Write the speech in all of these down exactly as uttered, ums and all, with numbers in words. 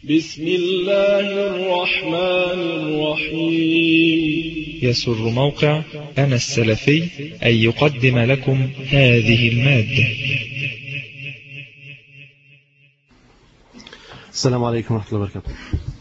بسم الله الرحمن الرحيم. يسر موقع أنا السلفي أن يقدم لكم هذه المادة. السلام عليكم ورحمة الله وبركاته.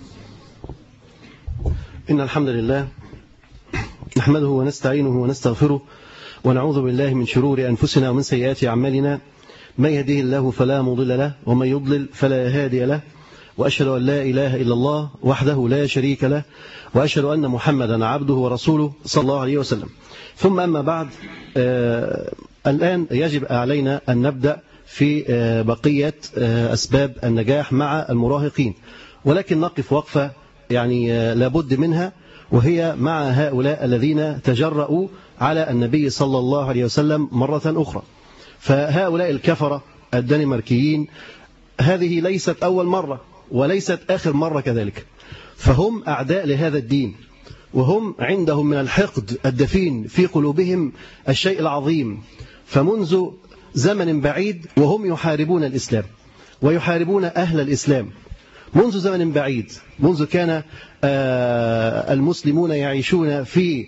إن الحمد لله نحمده ونستعينه ونستغفره ونعوذ بالله من شرور أنفسنا ومن سيئات أعمالنا، من يهده الله فلا مضل له ومن يضلل فلا هادي له، وأشهد أن لا إله إلا الله وحده لا شريك له، وأشهد أن محمدا عبده ورسوله صلى الله عليه وسلم. ثم أما بعد، آه الآن يجب علينا أن نبدأ في آه بقية آه أسباب النجاح مع المراهقين، ولكن نقف وقفة يعني آه لابد منها، وهي مع هؤلاء الذين تجرؤوا على النبي صلى الله عليه وسلم مرة أخرى. فهؤلاء الكفرة الدنماركيين هذه ليست أول مرة وليست آخر مرة كذلك، فهم أعداء لهذا الدين، وهم عندهم من الحقد الدفين في قلوبهم الشيء العظيم. فمنذ زمن بعيد وهم يحاربون الإسلام ويحاربون أهل الإسلام، منذ زمن بعيد، منذ كان المسلمون يعيشون في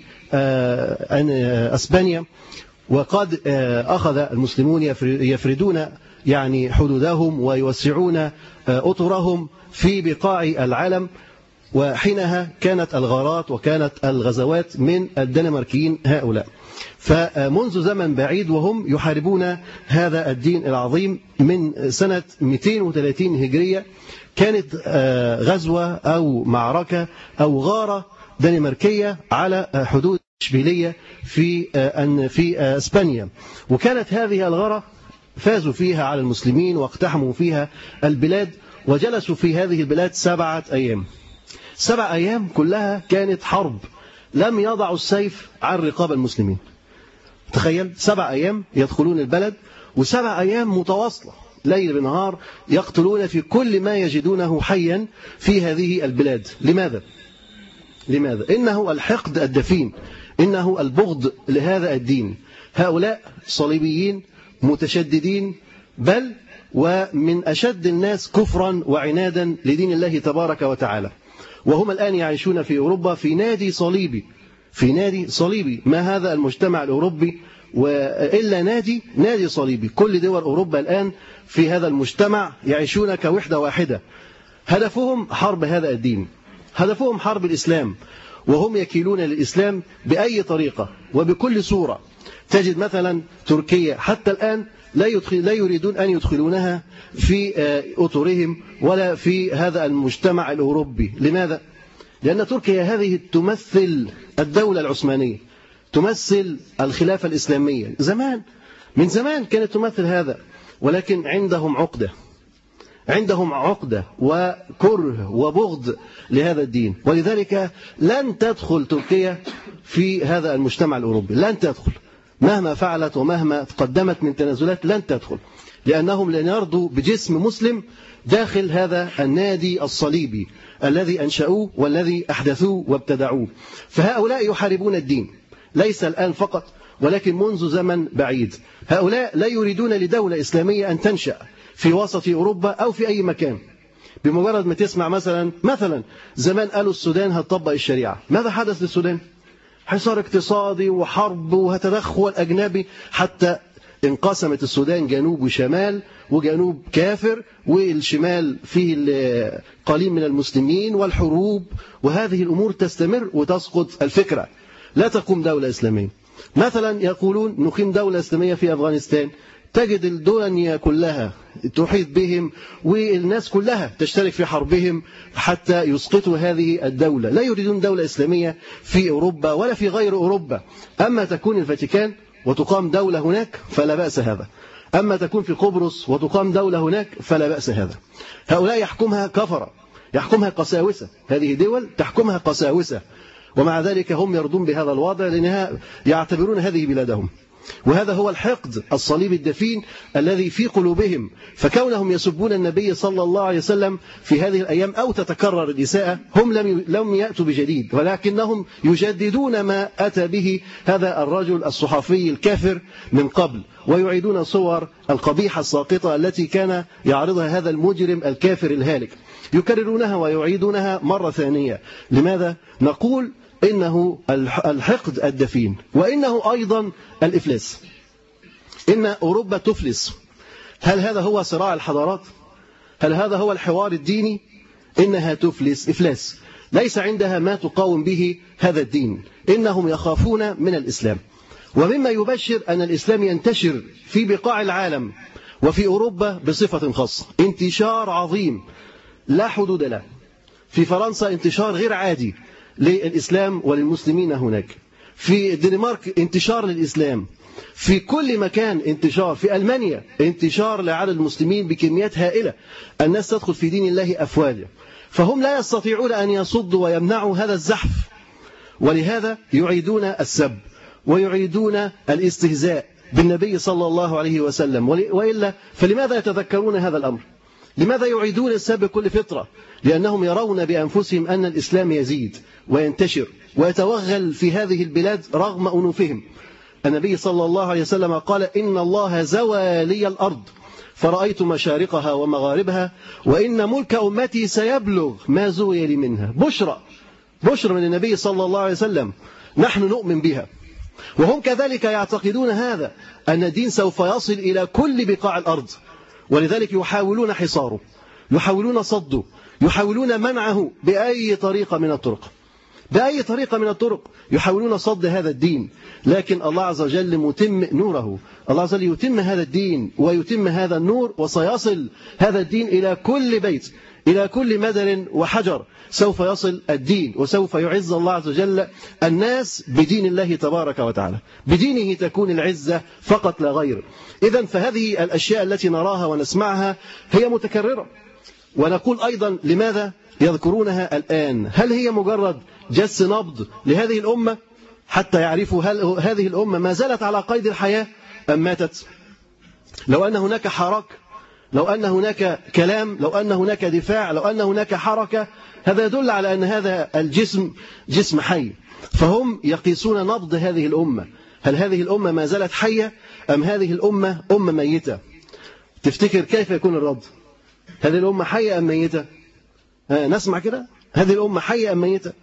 أسبانيا، وقد أخذ المسلمون يفردون يعني حدودهم ويوسعون أطرهم في بقاع العالم، وحينها كانت الغارات وكانت الغزوات من الدنماركيين هؤلاء. فمنذ زمن بعيد وهم يحاربون هذا الدين العظيم. من سنة مئتين وثلاثين هجرية كانت غزوة أو معركة أو غارة دنماركية على حدود إشبيلية في في اسبانيا، وكانت هذه الغارة فازوا فيها على المسلمين واقتحموا فيها البلاد، وجلسوا في هذه البلاد سبعة أيام. سبع أيام كلها كانت حرب، لم يضعوا السيف عن رقاب المسلمين. تخيل، سبع أيام يدخلون البلد، وسبع أيام متواصلة ليل بنهار يقتلون في كل ما يجدونه حيا في هذه البلاد. لماذا؟ لماذا؟ إنه الحقد الدفين، إنه البغض لهذا الدين. هؤلاء صليبيين متشددين، بل ومن أشد الناس كفرا وعنادا لدين الله تبارك وتعالى، وهم الآن يعيشون في أوروبا في نادي صليبي، في نادي صليبي. ما هذا المجتمع الأوروبي وإلا نادي نادي صليبي. كل دول أوروبا الآن في هذا المجتمع يعيشون كوحدة واحدة. هدفهم حرب هذا الدين، هدفهم حرب الإسلام، وهم يكيلون للإسلام بأي طريقة وبكل صورة. تجد مثلا تركيا حتى الآن لا, يدخل لا يريدون أن يدخلونها في أطرهم ولا في هذا المجتمع الأوروبي. لماذا؟ لأن تركيا هذه تمثل الدولة العثمانية، تمثل الخلافة الإسلامية. زمان من زمان كانت تمثل هذا، ولكن عندهم عقدة، عندهم عقدة وكره وبغض لهذا الدين، ولذلك لن تدخل تركيا في هذا المجتمع الأوروبي، لن تدخل مهما فعلت ومهما قدمت من تنازلات، لن تدخل، لأنهم لن يرضوا بجسم مسلم داخل هذا النادي الصليبي الذي أنشأوه والذي أحدثوه وابتدعوه. فهؤلاء يحاربون الدين ليس الآن فقط، ولكن منذ زمن بعيد. هؤلاء لا يريدون لدولة إسلامية أن تنشأ في وسط أوروبا أو في أي مكان. بمجرد ما تسمع مثلا مثلا زمان قالوا السودان هتطبق الشريعة، ماذا حدث للسودان؟ حصار اقتصادي وحرب وتدخل أجنبي، حتى انقسمت السودان جنوب وشمال، وجنوب كافر والشمال فيه قليل من المسلمين والحروب، وهذه الأمور تستمر وتسقط الفكرة. لا تقوم دولة إسلامية. مثلا يقولون نقيم دولة إسلامية في أفغانستان، تجد الدنيا كلها تحيط بهم والناس كلها تشترك في حربهم حتى يسقطوا هذه الدولة. لا يريدون دولة إسلامية في أوروبا ولا في غير أوروبا. أما تكون الفاتيكان وتقام دولة هناك فلا بأس هذا، أما تكون في قبرص وتقام دولة هناك فلا بأس هذا. هؤلاء يحكمها كفرة، يحكمها قساوسة، هذه دول تحكمها قساوسة، ومع ذلك هم يرضون بهذا الوضع لأنها يعتبرون هذه بلادهم. وهذا هو الحقد الصليبي الدفين الذي في قلوبهم. فكونهم يسبون النبي صلى الله عليه وسلم في هذه الأيام أو تتكرر الإساءة، هم لم لم يأتوا بجديد، ولكنهم يجددون ما أتى به هذا الرجل الصحفي الكافر من قبل، ويعيدون صور القبيحة الساقطة التي كان يعرضها هذا المجرم الكافر الهالك. يكررونها ويعيدونها مرة ثانية. لماذا؟ نقول إنه الحقد الدفين، وإنه أيضا الإفلاس. إن أوروبا تفلس. هل هذا هو صراع الحضارات؟ هل هذا هو الحوار الديني؟ إنها تفلس إفلاس، ليس عندها ما تقاوم به هذا الدين. إنهم يخافون من الإسلام. ومما يبشر أن الإسلام ينتشر في بقاع العالم وفي أوروبا بصفة خاصة، انتشار عظيم لا حدود له. في فرنسا انتشار غير عادي للإسلام وللمسلمين هناك. في الدنمارك انتشار للإسلام. في كل مكان انتشار. في ألمانيا انتشار لعدد المسلمين بكميات هائلة. الناس تدخل في دين الله أفواجا. فهم لا يستطيعون أن يصدوا ويمنعوا هذا الزحف، ولهذا يعيدون السب ويعيدون الاستهزاء بالنبي صلى الله عليه وسلم. وإلا فلماذا يتذكرون هذا الأمر؟ لماذا يعيدون السب كل فترة؟ لأنهم يرون بأنفسهم أن الإسلام يزيد وينتشر ويتوغل في هذه البلاد رغم أنوفهم. النبي صلى الله عليه وسلم قال: إن الله زوى لي الأرض فرأيت مشارقها ومغاربها وإن ملك أمتي سيبلغ ما زوي لي منها. بشرى بشرى من النبي صلى الله عليه وسلم، نحن نؤمن بها. وهم كذلك يعتقدون هذا، أن الدين سوف يصل إلى كل بقاع الأرض، ولذلك يحاولون حصاره، يحاولون صده، يحاولون منعه بأي طريقة من الطرق بأي طريقة من الطرق يحاولون صد هذا الدين. لكن الله عز وجل متم نوره. الله عز وجل يتم هذا الدين ويتم هذا النور، وسيصل هذا الدين إلى كل بيت، إلى كل مدر وحجر. سوف يصل الدين، وسوف يعز الله عز وجل الناس بدين الله تبارك وتعالى. بدينه تكون العزة فقط لا غير. إذن فهذه الأشياء التي نراها ونسمعها هي متكررة. ونقول أيضا: لماذا يذكرونها الآن؟ هل هي مجرد جس نبض لهذه الأمة حتى يعرفوا هل هذه الأمة ما زالت على قيد الحياة أم ماتت؟ لو أن هناك حراك، لو أن هناك كلام، لو أن هناك دفاع، لو أن هناك حركة، هذا يدل على أن هذا الجسم جسم حي. فهم يقيسون نبض هذه الأمة، هل هذه الأمة ما زالت حية أم هذه الأمة أمة ميتة؟ تفتكر كيف يكون الرد؟ هذه الأمة حية أم ميتة؟ نسمع كده، هذه الأمة حية أم ميتة؟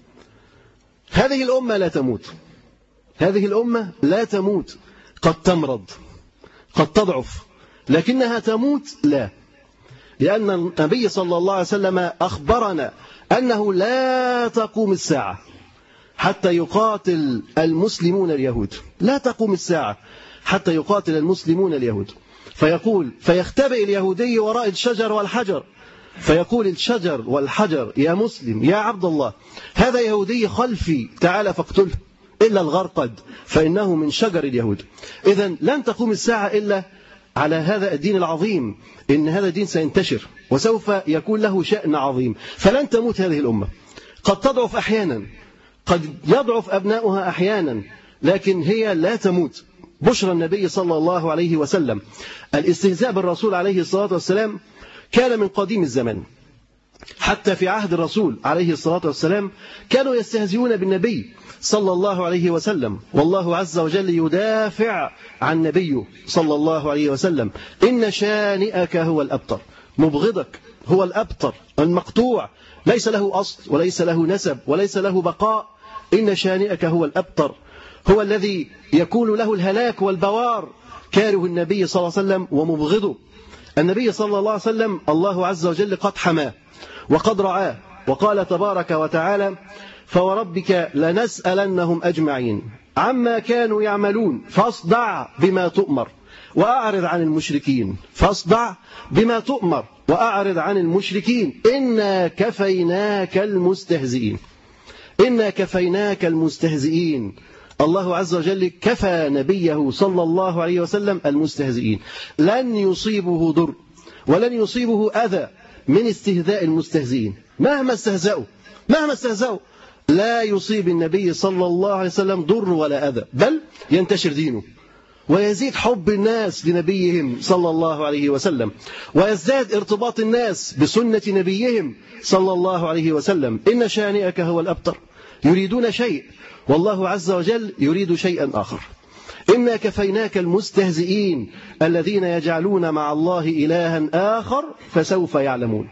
هذه الأمة لا تموت، هذه الأمة لا تموت. قد تمرض، قد تضعف، لكنها تموت لا. لأن النبي صلى الله عليه وسلم أخبرنا أنه لا تقوم الساعة حتى يقاتل المسلمون اليهود. لا تقوم الساعة حتى يقاتل المسلمون اليهود. فيقول: فيختبئ اليهودي وراء الشجر والحجر، فيقول الشجر والحجر: يا مسلم يا عبد الله، هذا يهودي خلفي، تعال فاقتله، إلا الغرقد فإنه من شجر اليهود. إذن لن تقوم الساعة إلا على هذا الدين العظيم. إن هذا الدين سينتشر وسوف يكون له شأن عظيم. فلن تموت هذه الأمة. قد تضعف أحيانا، قد يضعف أبناؤها أحيانا، لكن هي لا تموت. بشرى النبي صلى الله عليه وسلم. الاستهزاء بالرسول عليه الصلاة والسلام كان من قديم الزمان. حتى في عهد الرسول عليه الصلاة والسلام كانوا يستهزئون بالنبي صلى الله عليه وسلم، والله عز وجل يدافع عن نبيه صلى الله عليه وسلم: إن شانئك هو الأبتر. مبغضك هو الأبتر المقطوع، ليس له أصل وليس له نسب وليس له بقاء. إن شانئك هو الأبتر، هو الذي يكون له الهلاك والبوار. كاره النبي صلى الله عليه وسلم ومبغضه. النبي صلى الله عليه وسلم الله عز وجل قد حماه وقد رعاه، وقال تبارك وتعالى: فوربك لنسألنهم أجمعين عما كانوا يعملون فاصدع بما تؤمر وأعرض عن المشركين. فاصدع بما تؤمر وأعرض عن المشركين إنا كفيناك المستهزئين. إنا كفيناك المستهزئين. الله عز وجل كفى نبيه صلى الله عليه وسلم المستهزئين. لن يصيبه ضر ولن يصيبه أذى من استهزاء المستهزئين. مهما استهزأوا مهما استهزأوا لا يصيب النبي صلى الله عليه وسلم ضر ولا أذى، بل ينتشر دينه ويزيد حب الناس لنبيهم صلى الله عليه وسلم، ويزداد ارتباط الناس بسنة نبيهم صلى الله عليه وسلم. إن شانئك هو الأبتر. يريدون شيء والله عز وجل يريد شيئا آخر. إنا كفيناك المستهزئين الذين يجعلون مع الله إلها آخر فسوف يعلمون.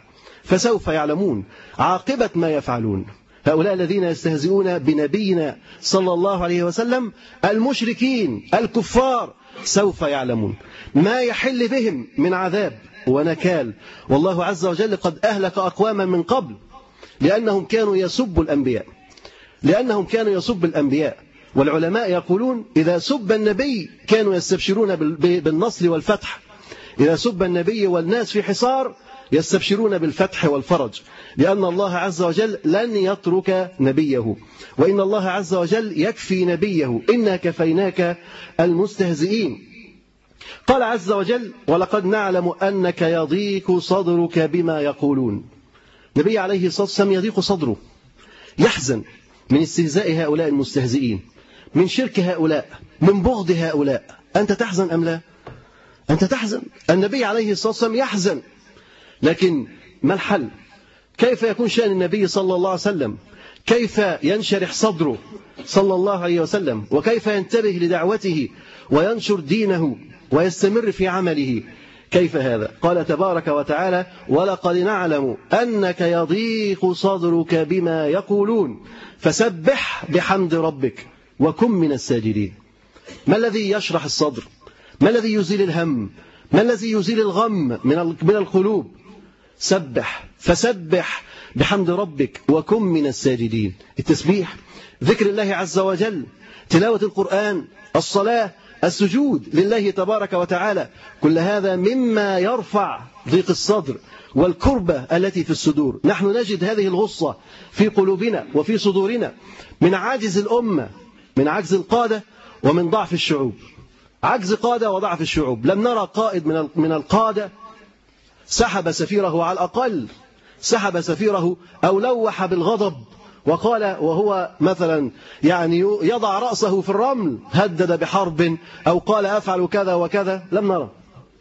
فسوف يعلمون عاقبة ما يفعلون. هؤلاء الذين يستهزئون بنبينا صلى الله عليه وسلم المشركين الكفار سوف يعلمون ما يحل بهم من عذاب ونكال. والله عز وجل قد أهلك أقواما من قبل لأنهم كانوا يسبوا الأنبياء لأنهم كانوا يسبوا الأنبياء والعلماء يقولون إذا سب النبي كانوا يستبشرون بالنصر والفتح، إذا سب النبي والناس في حصار يستبشرون بالفتح والفرج، لأن الله عز وجل لن يترك نبيه، وإن الله عز وجل يكفي نبيه، إنا كفيناك المستهزئين. قال عز وجل ولقد نعلم أنك يضيق صدرك بما يقولون. النبي عليه الصلاة والسلام يضيق صدره، يحزن من استهزاء هؤلاء المستهزئين، من شرك هؤلاء، من بغض هؤلاء. أنت تحزن أم لا؟ أنت تحزن. النبي عليه الصلاة والسلام يحزن، لكن ما الحل؟ كيف يكون شأن النبي صلى الله عليه وسلم؟ كيف ينشرح صدره صلى الله عليه وسلم؟ وكيف ينتبه لدعوته وينشر دينه ويستمر في عمله؟ كيف هذا؟ قال تبارك وتعالى ولقد نعلم أنك يضيق صدرك بما يقولون فسبح بحمد ربك وكن من الساجدين. ما الذي يشرح الصدر؟ ما الذي يزيل الهم؟ ما الذي يزيل الغم من القلوب؟ سبح، فسبح بحمد ربك وكن من الساجدين. التسبيح، ذكر الله عز وجل، تلاوة القرآن، الصلاة، السجود لله تبارك وتعالى، كل هذا مما يرفع ضيق الصدر والكربة التي في الصدور. نحن نجد هذه الغصة في قلوبنا وفي صدورنا من عجز الأمة، من عجز القادة ومن ضعف الشعوب. عجز قادة وضعف الشعوب. لم نرى قائد من القادة سحب سفيره، على الأقل سحب سفيره أو لوح بالغضب وقال وهو مثلا يعني يضع رأسه في الرمل هدد بحرب أو قال أفعل كذا وكذا. لم نرى،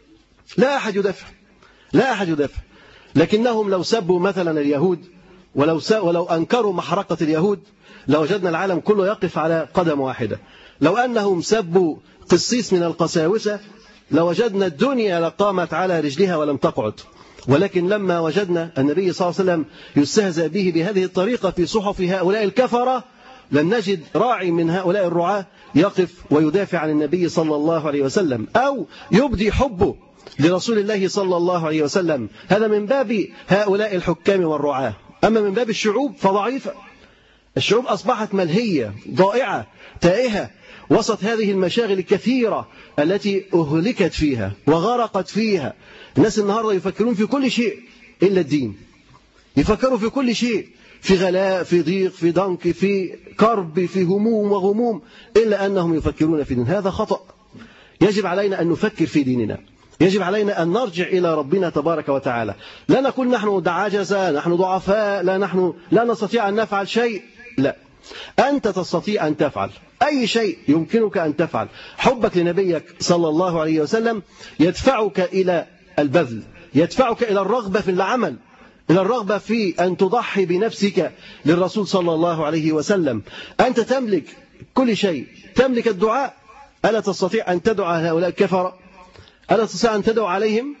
لا أحد يدافع، لا أحد يدافع. لكنهم لو سبوا مثلا اليهود ولو ولو أنكروا محرقة اليهود لوجدنا العالم كله يقف على قدم واحدة. لو أنهم سبوا قسيس من القساوسة لوجدنا الدنيا لقامت على رجلها ولم تقعد. ولكن لما وجدنا النبي صلى الله عليه وسلم يستهزأ به بهذه الطريقة في صحف هؤلاء الكفرة لم نجد راعي من هؤلاء الرعاة يقف ويدافع عن النبي صلى الله عليه وسلم أو يبدي حبه لرسول الله صلى الله عليه وسلم. هذا من باب هؤلاء الحكام والرعاة. أما من باب الشعوب فضعيفة. الشعوب أصبحت ملهية ضائعة تائهة وسط هذه المشاغل الكثيرة التي أهلكت فيها وغرقت فيها. الناس النهاردة يفكرون في كل شيء إلا الدين، يفكروا في كل شيء، في غلاء، في ضيق، في ضنك، في كرب، في هموم وغموم، إلا أنهم يفكرون في دين. هذا خطأ. يجب علينا أن نفكر في ديننا، يجب علينا أن نرجع إلى ربنا تبارك وتعالى. لا نقول نحن عجزة، نحن ضعفاء، لا نحن لا نستطيع أن نفعل شيء. لا، أنت تستطيع أن تفعل أي شيء، يمكنك أن تفعل. حبك لنبيك صلى الله عليه وسلم يدفعك إلى البذل، يدفعك إلى الرغبة في العمل، إلى الرغبة في أن تضحي بنفسك للرسول صلى الله عليه وسلم. أنت تملك كل شيء، تملك الدعاء. ألا تستطيع أن تدعو هؤلاء الكفرة؟ ألا تستطيع أن تدعو عليهم؟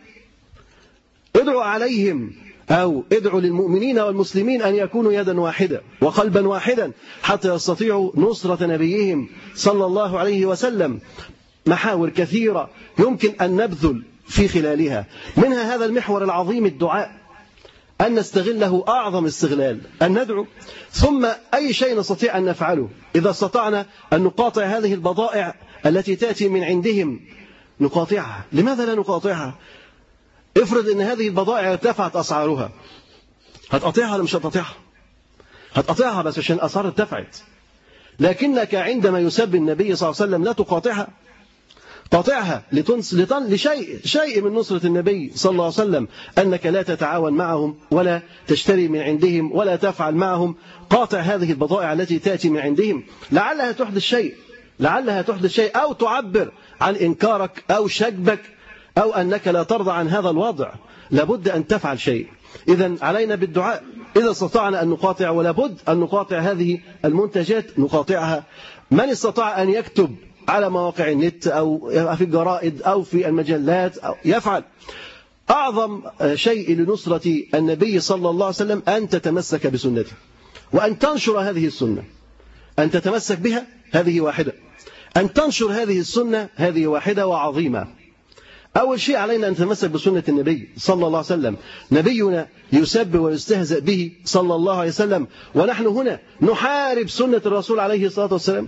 ادعو عليهم أو ادعو للمؤمنين والمسلمين أن يكونوا يدا واحدة وقلبا واحدا حتى يستطيعوا نصرة نبيهم صلى الله عليه وسلم. محاور كثيرة يمكن أن نبذل في خلالها، منها هذا المحور العظيم الدعاء، أن نستغله أعظم استغلال، أن ندعو. ثم أي شيء نستطيع أن نفعله إذا استطعنا أن نقاطع هذه البضائع التي تأتي من عندهم نقاطعها. لماذا لا نقاطعها؟ افرض أن هذه البضائع ارتفعت أسعارها، هتقطعها ولا مش هتقطعها؟ هتقطعها بس عشان الأسعار ارتفعت. لكنك عندما يسب النبي صلى الله عليه وسلم لا تقاطعها، قاطعها لتنس لطن لشيء شيء من نصرة النبي صلى الله عليه وسلم، أنك لا تتعاون معهم ولا تشتري من عندهم ولا تفعل معهم. قاطع هذه البضائع التي تأتي من عندهم، لعلها تحدث شيء، لعلها تحدث شيء أو تعبر عن إنكارك أو شجبك أو أنك لا ترضى عن هذا الوضع. لابد أن تفعل شيء. إذن علينا بالدعاء إذا استطعنا أن نقاطع، ولابد أن نقاطع هذه المنتجات، نقاطعها. من استطاع أن يكتب على مواقع النت أو في الجرائد أو في المجلات أو يفعل. أعظم شيء لنصرة النبي صلى الله عليه وسلم أن تتمسك بسنته وأن تنشر هذه السنة. أن تتمسك بها هذه واحدة، أن تنشر هذه السنة هذه واحدة وعظيمة. أول شيء علينا أن نتمسك بسنة النبي صلى الله عليه وسلم. نبينا يسب ويستهزأ به صلى الله عليه وسلم، ونحن هنا نحارب سنة الرسول عليه الصلاة والسلام،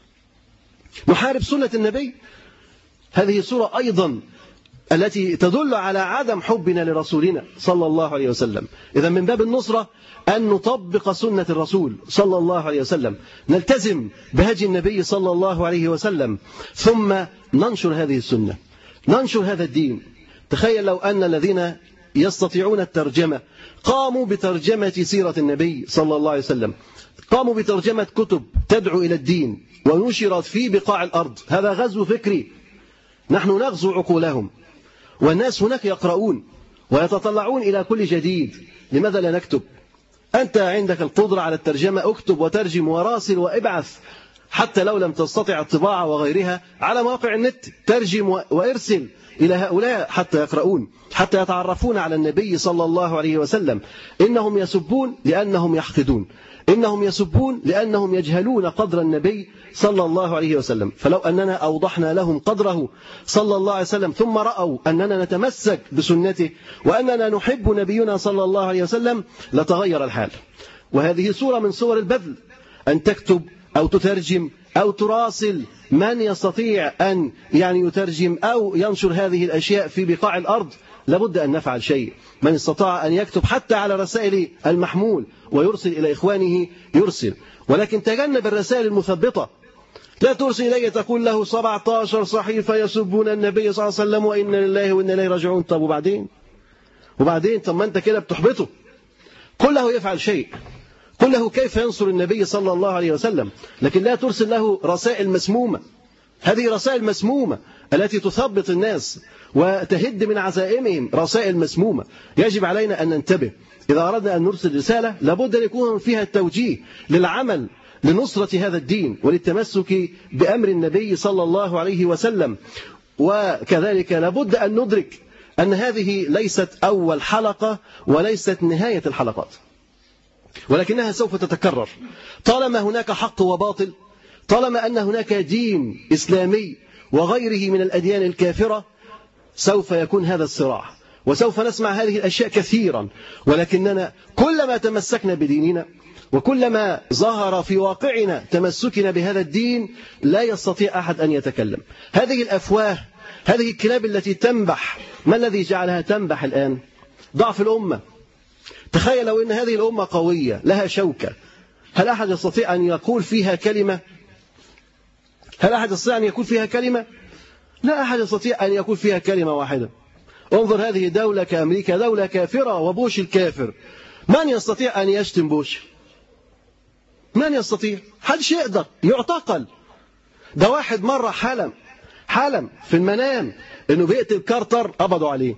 نحارب سنة النبي. هذه صورة أيضا التي تدل على عدم حبنا لرسولنا صلى الله عليه وسلم. إذا من باب النصرة أن نطبق سنة الرسول صلى الله عليه وسلم، نلتزم بهدي النبي صلى الله عليه وسلم، ثم ننشر هذه السنة، ننشر هذا الدين. تخيل لو أن الذين يستطيعون الترجمة قاموا بترجمة سيرة النبي صلى الله عليه وسلم، قاموا بترجمة كتب تدعو إلى الدين ونشرت في بقاع الأرض. هذا غزو فكري، نحن نغزو عقولهم، والناس هناك يقرؤون ويتطلعون إلى كل جديد. لماذا لا نكتب؟ أنت عندك القدرة على الترجمة، اكتب وترجم وراسل وابعث، حتى لو لم تستطع الطباعة وغيرها على مواقع النت، ترجم وارسل إلى هؤلاء حتى يقرؤون، حتى يتعرفون على النبي صلى الله عليه وسلم. إنهم يسبون لأنهم يحقدون، إنهم يسبون لأنهم يجهلون قدر النبي صلى الله عليه وسلم. فلو أننا أوضحنا لهم قدره صلى الله عليه وسلم، ثم رأوا أننا نتمسك بسنته وأننا نحب نبينا صلى الله عليه وسلم، لتغير الحال. وهذه صورة من صور البذل، أن تكتب أو تترجم أو تراسل من يستطيع أن يعني يترجم أو ينشر هذه الأشياء في بقاع الأرض. لابد أن نفعل شيء. من استطاع أن يكتب حتى على رسائل المحمول ويرسل إلى إخوانه يرسل، ولكن تجنب الرسائل المثبطة. لا ترسل إليه تقول له سبعة عشر صحيفة يسبون النبي صلى الله عليه وسلم وإن لله وإن إليه راجعون. طب وبعدين وبعدين طب ما أنت كده بتحبطه. كله يفعل شيء، كله كيف ينصر النبي صلى الله عليه وسلم، لكن لا ترسل له رسائل مسمومة. هذه رسائل مسمومة التي تثبط الناس وتهد من عزائمهم، رسائل مسمومة. يجب علينا أن ننتبه. إذا أردنا أن نرسل رسالة لابد أن يكون فيها التوجيه للعمل لنصرة هذا الدين وللتمسك بأمر النبي صلى الله عليه وسلم. وكذلك لابد أن ندرك أن هذه ليست أول حلقة وليست نهاية الحلقات، ولكنها سوف تتكرر. طالما هناك حق وباطل، طالما أن هناك دين إسلامي وغيره من الأديان الكافرة، سوف يكون هذا الصراع وسوف نسمع هذه الأشياء كثيرا. ولكننا كلما تمسكنا بديننا وكلما ظهر في واقعنا تمسكنا بهذا الدين لا يستطيع أحد أن يتكلم. هذه الأفواه، هذه الكلاب التي تنبح، ما الذي جعلها تنبح الآن؟ ضعف الأمة. تخيل لو أن هذه الأمة قوية لها شوكة، هل أحد يستطيع أن يقول فيها كلمة؟ هل أحد يستطيع أن يقول فيها كلمة؟ لا أحد يستطيع أن يقول فيها كلمة واحدة. انظر هذه دولة كأمريكا، دولة كافرة وبوش الكافر، من يستطيع أن يشتم بوش؟ من يستطيع؟ حدش يقدر، يعتقل. ده واحد مرة حلم حلم في المنام انه بيقتل كارتر، قبضوا عليه.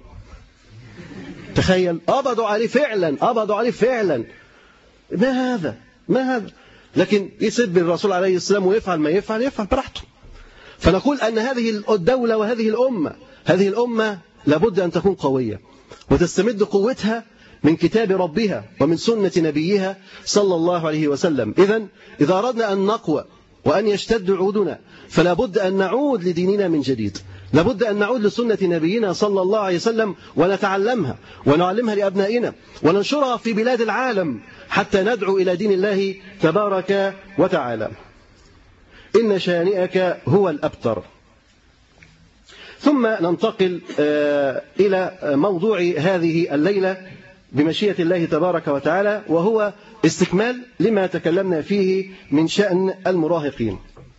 تخيل، قبضوا عليه فعلا، قبضوا عليه فعلا. ما هذا؟ ما هذا؟ لكن يسب الرسول عليه السلام ويفعل ما يفعل، يفعل براحته. فنقول أن هذه الدولة وهذه الأمة، هذه الأمة لابد أن تكون قوية وتستمد قوتها من كتاب ربها ومن سنة نبيها صلى الله عليه وسلم. إذن إذا أردنا أن نقوى وأن يشتد عودنا فلا بد أن نعود لديننا من جديد، لابد أن نعود لسنة نبينا صلى الله عليه وسلم ونتعلمها ونعلمها لأبنائنا وننشرها في بلاد العالم حتى ندعو إلى دين الله تبارك وتعالى. إن شانئك هو الأبتر. ثم ننتقل إلى موضوع هذه الليلة بمشيئة الله تبارك وتعالى، وهو استكمال لما تكلمنا فيه من شأن المراهقين.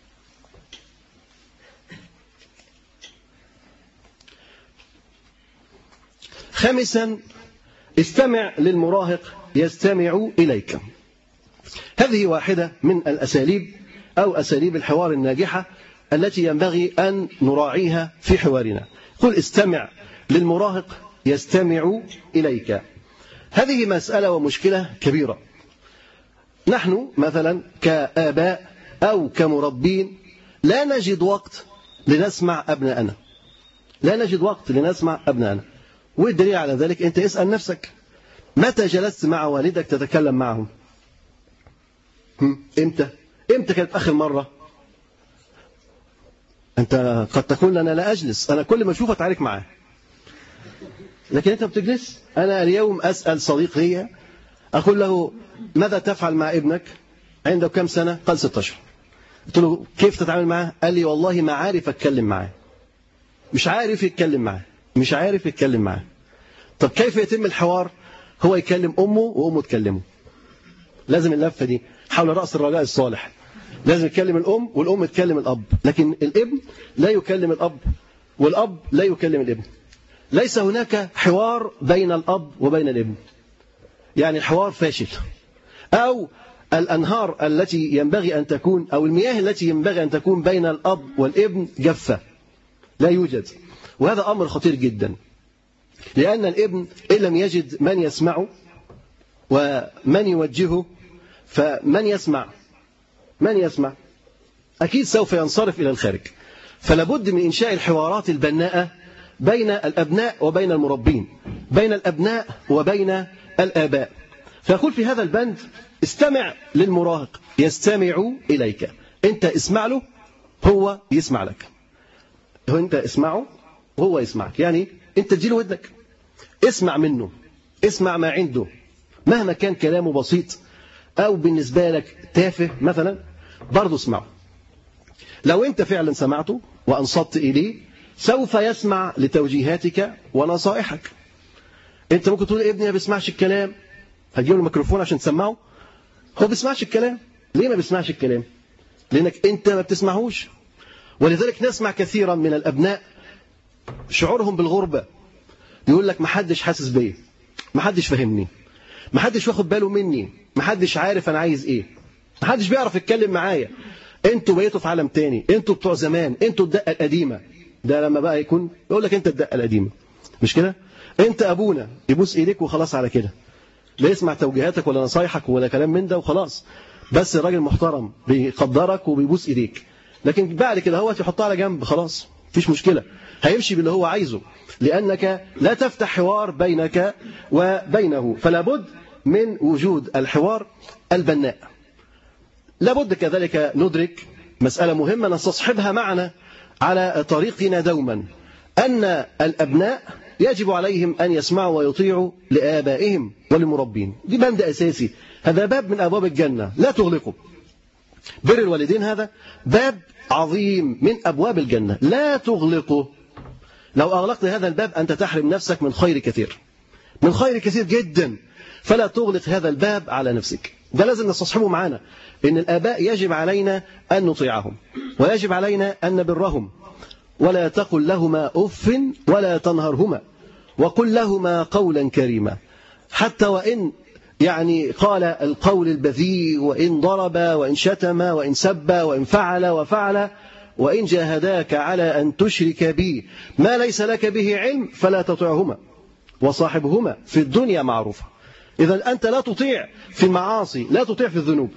خامسا، استمع للمراهق يستمع إليك. هذه واحدة من الأساليب أو أساليب الحوار الناجحة التي ينبغي أن نراعيها في حوارنا. قل استمع للمراهق يستمع إليك. هذه مسألة ومشكلة كبيرة. نحن مثلا كآباء أو كمربين لا نجد وقت لنسمع أبناءنا، لا نجد وقت لنسمع أبناءنا. والدليل على ذلك أنت اسأل نفسك، متى جلست مع والدك تتكلم معهم؟ إمتى؟ إمتى كانت آخر مرة؟ أنت قد تقول أنا لا أجلس، أنا كل ما أشوفه أتعارك معاه، لكن أنت بتجلس. أنا اليوم أسأل صديق لي أقول له ماذا تفعل مع ابنك؟ عنده كم سنة؟ قال ستة أشهر. قلت له كيف تتعامل معاه؟ قال لي والله ما عارف أتكلم معاه، مش عارف يتكلم معاه، مش عارف يتكلم معاه. طب كيف يتم الحوار؟ هو يكلم أمه وأمه تكلمه. لازم اللفة دي حول رأس الرجاء الصالح، لازم يكلم الأم والأم تكلم الأب، لكن الابن لا يكلم الأب والأب لا يكلم الابن. ليس هناك حوار بين الأب وبين الابن، يعني الحوار فاشل، أو الأنهار التي ينبغي أن تكون أو المياه التي ينبغي أن تكون بين الأب والابن جافة، لا يوجد. وهذا أمر خطير جدا، لأن الابن إن لم يجد من يسمعه ومن يوجهه، فمن يسمع من يسمع أكيد سوف ينصرف إلى الخارج. فلابد من إنشاء الحوارات البناءة بين الأبناء وبين المربين، بين الأبناء وبين الآباء. فيقول في هذا البند استمع للمراهق يستمع إليك، أنت اسمع له هو يسمع لك، هو أنت اسمعه وهو يسمعك، يعني أنت تجيله ودنك، اسمع منه، اسمع ما عنده مهما كان كلامه بسيط أو بالنسبة لك تافه مثلا، برضه اسمعه. لو أنت فعلا سمعته وأنصت إليه سوف يسمع لتوجيهاتك ونصائحك. أنت ممكن تقول ابني ما بيسمعش الكلام، هتجيب له ميكروفون عشان تسمعه؟ هو ما بيسمعش الكلام. ليه ما بيسمعش الكلام؟ لأنك أنت ما بتسمعهوش. ولذلك نسمع كثيرا من الأبناء شعورهم بالغربة، يقول لك ما حدش حاسس بيا، ما حدش فاهمني، ما حدش واخد باله مني، ما حدش عارف أنا عايز إيه، ما حدش بيعرف يتكلم معايا. أنتوا بقيتوا في عالم تاني، أنتوا بتوع زمان، أنتوا الدقة القديمة. ده لما بقى يكون يقول لك أنت الدقة القديمة، مش كده؟ أنت أبونا، يبوس إيديك وخلاص على كده، لا يسمع توجيهاتك ولا نصايحك ولا كلام من ده وخلاص. بس الراجل محترم بيقدرك وبيبوس إيديك، لكن بعد كده هو يحطها على جنب خلاص، مفيش مشكلة، هيمشي باللي هو عايزه، لأنك لا تفتح حوار بينك وبينه. فلا بد من وجود الحوار البناء. لابد كذلك ندرك مسألة مهمة نستصحبها معنا على طريقنا دوما، أن الأبناء يجب عليهم أن يسمعوا ويطيعوا لآبائهم وللمربين. دي بند أساسي، هذا باب من أبواب الجنة لا تغلقه. بر الوالدين هذا باب عظيم من أبواب الجنة لا تغلقه. لو أغلقت هذا الباب أنت تحرم نفسك من خير كثير، من خير كثير جدا، فلا تغلق هذا الباب على نفسك. ده لازم نستصحبه معنا، إن الآباء يجب علينا أن نطيعهم ويجب علينا أن نبرهم، ولا تقل لهما أف ولا تنهرهما وقل لهما قولا كريما، حتى وإن يعني قال القول البذيء، وإن ضرب وإن شتم وإن سب وإن فعل وفعل، وإن جاهداك على أن تشرك بي ما ليس لك به علم فلا تطعهما وصاحبهما في الدنيا معروفة. إذا أنت لا تطيع في المعاصي، لا تطيع في الذنوب،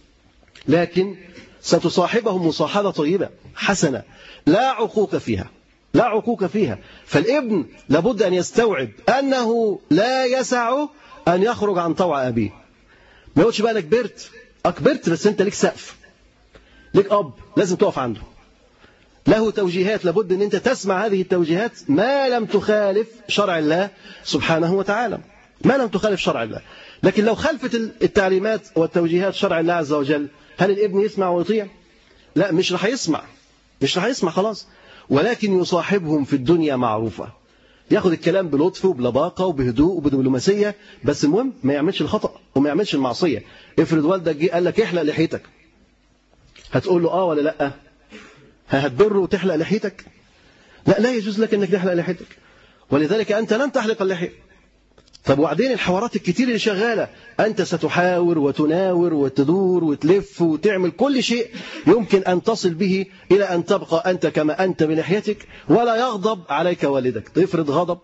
لكن ستصاحبهم مصاحبة طيبة حسنة لا عقوق فيها، لا عقوق فيها. فالابن لابد أن يستوعب أنه لا يسع أن يخرج عن طوع أبيه. ما يقولش بقى أنا كبرت، أكبرت بس أنت ليك سقف، ليك أب لازم تقف عنده، له توجيهات، لابد أن أنت تسمع هذه التوجيهات ما لم تخالف شرع الله سبحانه وتعالى، ما لم تخالف شرع الله. لكن لو خالفت التعليمات والتوجيهات شرع الله عز وجل، هل الابن يسمع ويطيع؟ لا، مش رح يسمع، مش رح يسمع خلاص. ولكن يصاحبهم في الدنيا معروفة، ياخد الكلام بلطف وبلباقة وبهدوء وبدبلوماسية، بس المهم ما يعملش الخطأ وما يعملش المعصية. افرض والدك جه قال لك احلق لحيتك، هتقول له اه ولا لا؟ هتبره وتحلق لحيتك؟ لا، لا يجوز لك انك تحلق لحيتك، ولذلك انت لن تحلق اللحية. طب وبعدين الحوارات الكتير اللي شغالة، أنت ستحاور وتناور وتدور وتلف وتعمل كل شيء يمكن أن تصل به إلى أن تبقى أنت كما أنت بلحيتك ولا يغضب عليك والدك. تفرض غضب،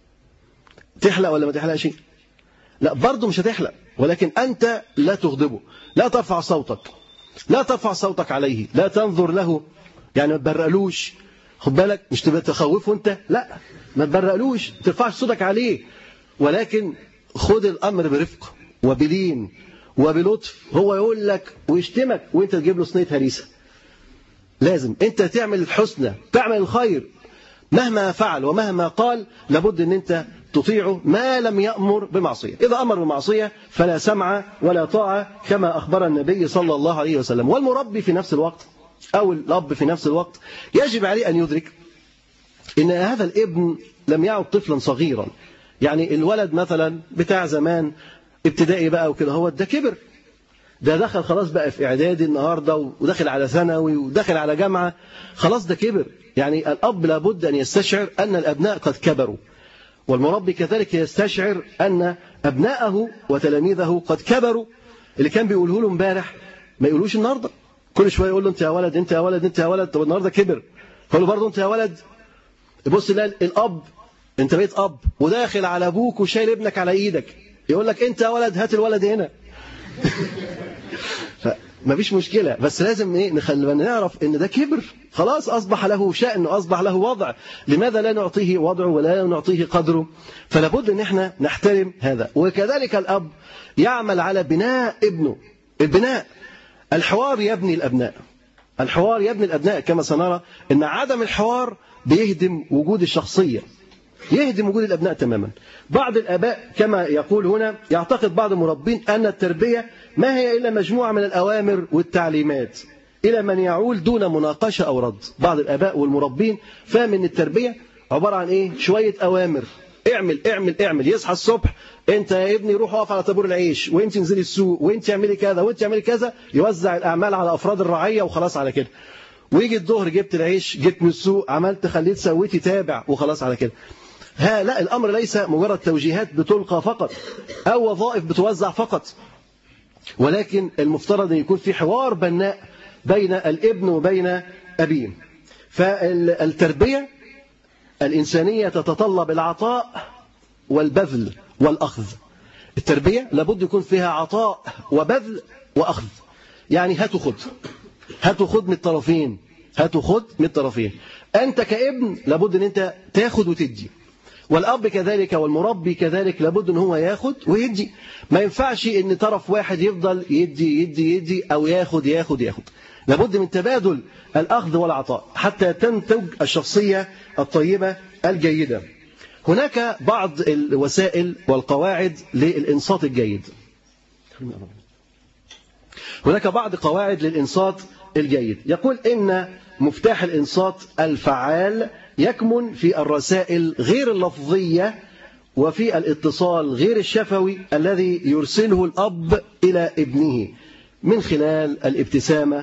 تحلق ولا ما تحلقش؟ لا، برضه مش هتحلق، ولكن أنت لا تغضبه، لا ترفع صوتك، لا ترفع صوتك عليه، لا تنظر له، يعني ما تبرقلوش خد بالك، مش تبقى تخوفه انت، لا ما تبرقلوش، ما ترفعش صوتك عليه، ولكن خد الامر برفق وبلين وبلطف. هو يقول لك ويشتمك وانت تجيب له صينيه هريسه. لازم انت تعمل الحسنى، تعمل الخير مهما فعل ومهما قال، لابد ان انت تطيعه ما لم يأمر بمعصية. إذا أمر بمعصية فلا سمع ولا طاعة كما أخبر النبي صلى الله عليه وسلم. والمربي في نفس الوقت أو الأب في نفس الوقت يجب عليه أن يدرك إن هذا الابن لم يعد طفلا صغيرا. يعني الولد مثلا بتاع زمان ابتدائي بقى وكده، هو ده كبر، ده دخل خلاص بقى في إعدادي النهاردة ودخل على ثانوي ودخل على جامعة، خلاص ده كبر. يعني الأب لابد أن يستشعر أن الأبناء قد كبروا، والمربي كذلك يستشعر أن أبناءه وتلاميذه قد كبروا. اللي كان بيقوله له امبارح ما يقولوش النهارده، كل شويه يقول له انت يا ولد انت يا ولد انت يا ولد. طب النهارده كبر، يقول له برضه انت يا ولد. بص لا الاب، انت بقيت اب وداخل على ابوك وشايل ابنك على ايدك، يقول لك انت يا ولد هات الولد هنا. ما فيش مشكله، بس لازم ايه نخلي نعرف ان ده كبر، خلاص اصبح له شأن واصبح له وضع. لماذا لا نعطيه وضعه ولا نعطيه قدره؟ فلا بد ان احنا نحترم هذا. وكذلك الاب يعمل على بناء ابنه. البناء، الحوار يبني الابناء، الحوار يبني الابناء. كما سنرى ان عدم الحوار بيهدم وجود الشخصيه، يهدم وجود الابناء تماما. بعض الاباء كما يقول هنا يعتقد بعض المربين ان التربيه ما هي الا مجموعه من الاوامر والتعليمات الى من يعول دون مناقشه او رد. بعض الاباء والمربين فاهم ان التربيه عباره عن ايه؟ شويه اوامر، اعمل اعمل اعمل. يصحى الصبح انت يا ابني روح اقف على طابور العيش، وانت انزلي السوق، وانت اعملي كذا وانت اعملي كذا، يوزع الاعمال على افراد الرعيه وخلاص على كده. ويجي الظهر جبت العيش، جبت من السوق، عملت خليت سويتي تابع وخلاص على كده. ها لا، الامر ليس مجرد توجيهات بتلقى فقط او وظائف بتوزع فقط، ولكن المفترض ان يكون في حوار بناء بين الابن وبين ابيه. فالتربيه الانسانيه تتطلب العطاء والبذل والاخذ. التربيه لابد يكون فيها عطاء وبذل واخذ، يعني هات وخد، هات وخد من الطرفين، هات وخد من الطرفين. انت كابن لابد ان انت تاخد وتدي، والأب كذلك والمربي كذلك لابد ان هو ياخد ويدي. ما ينفعش ان طرف واحد يفضل يدي يدي يدي او ياخد ياخد ياخد. لابد من تبادل الأخذ والعطاء حتى تنتج الشخصية الطيبة الجيدة. هناك بعض الوسائل والقواعد للإنصات الجيد. هناك بعض قواعد للإنصات الجيد. يقول إن مفتاح الإنصات الفعال يكمن في الرسائل غير اللفظية وفي الاتصال غير الشفوي الذي يرسله الأب إلى ابنه من خلال الابتسامة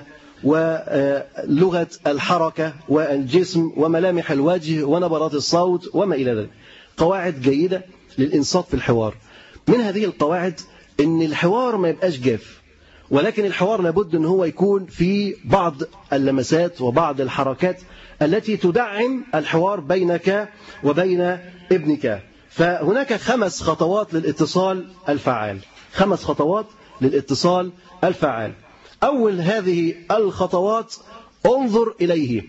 ولغة الحركة والجسم وملامح الوجه ونبرات الصوت وما إلى ذلك. قواعد جيدة للإنصات في الحوار. من هذه القواعد أن الحوار ما يبقاش جاف، ولكن الحوار لابد أن هو يكون في بعض اللمسات وبعض الحركات التي تدعم الحوار بينك وبين ابنك. فهناك خمس خطوات للاتصال الفعال، خمس خطوات للاتصال الفعال. أول هذه الخطوات انظر إليه.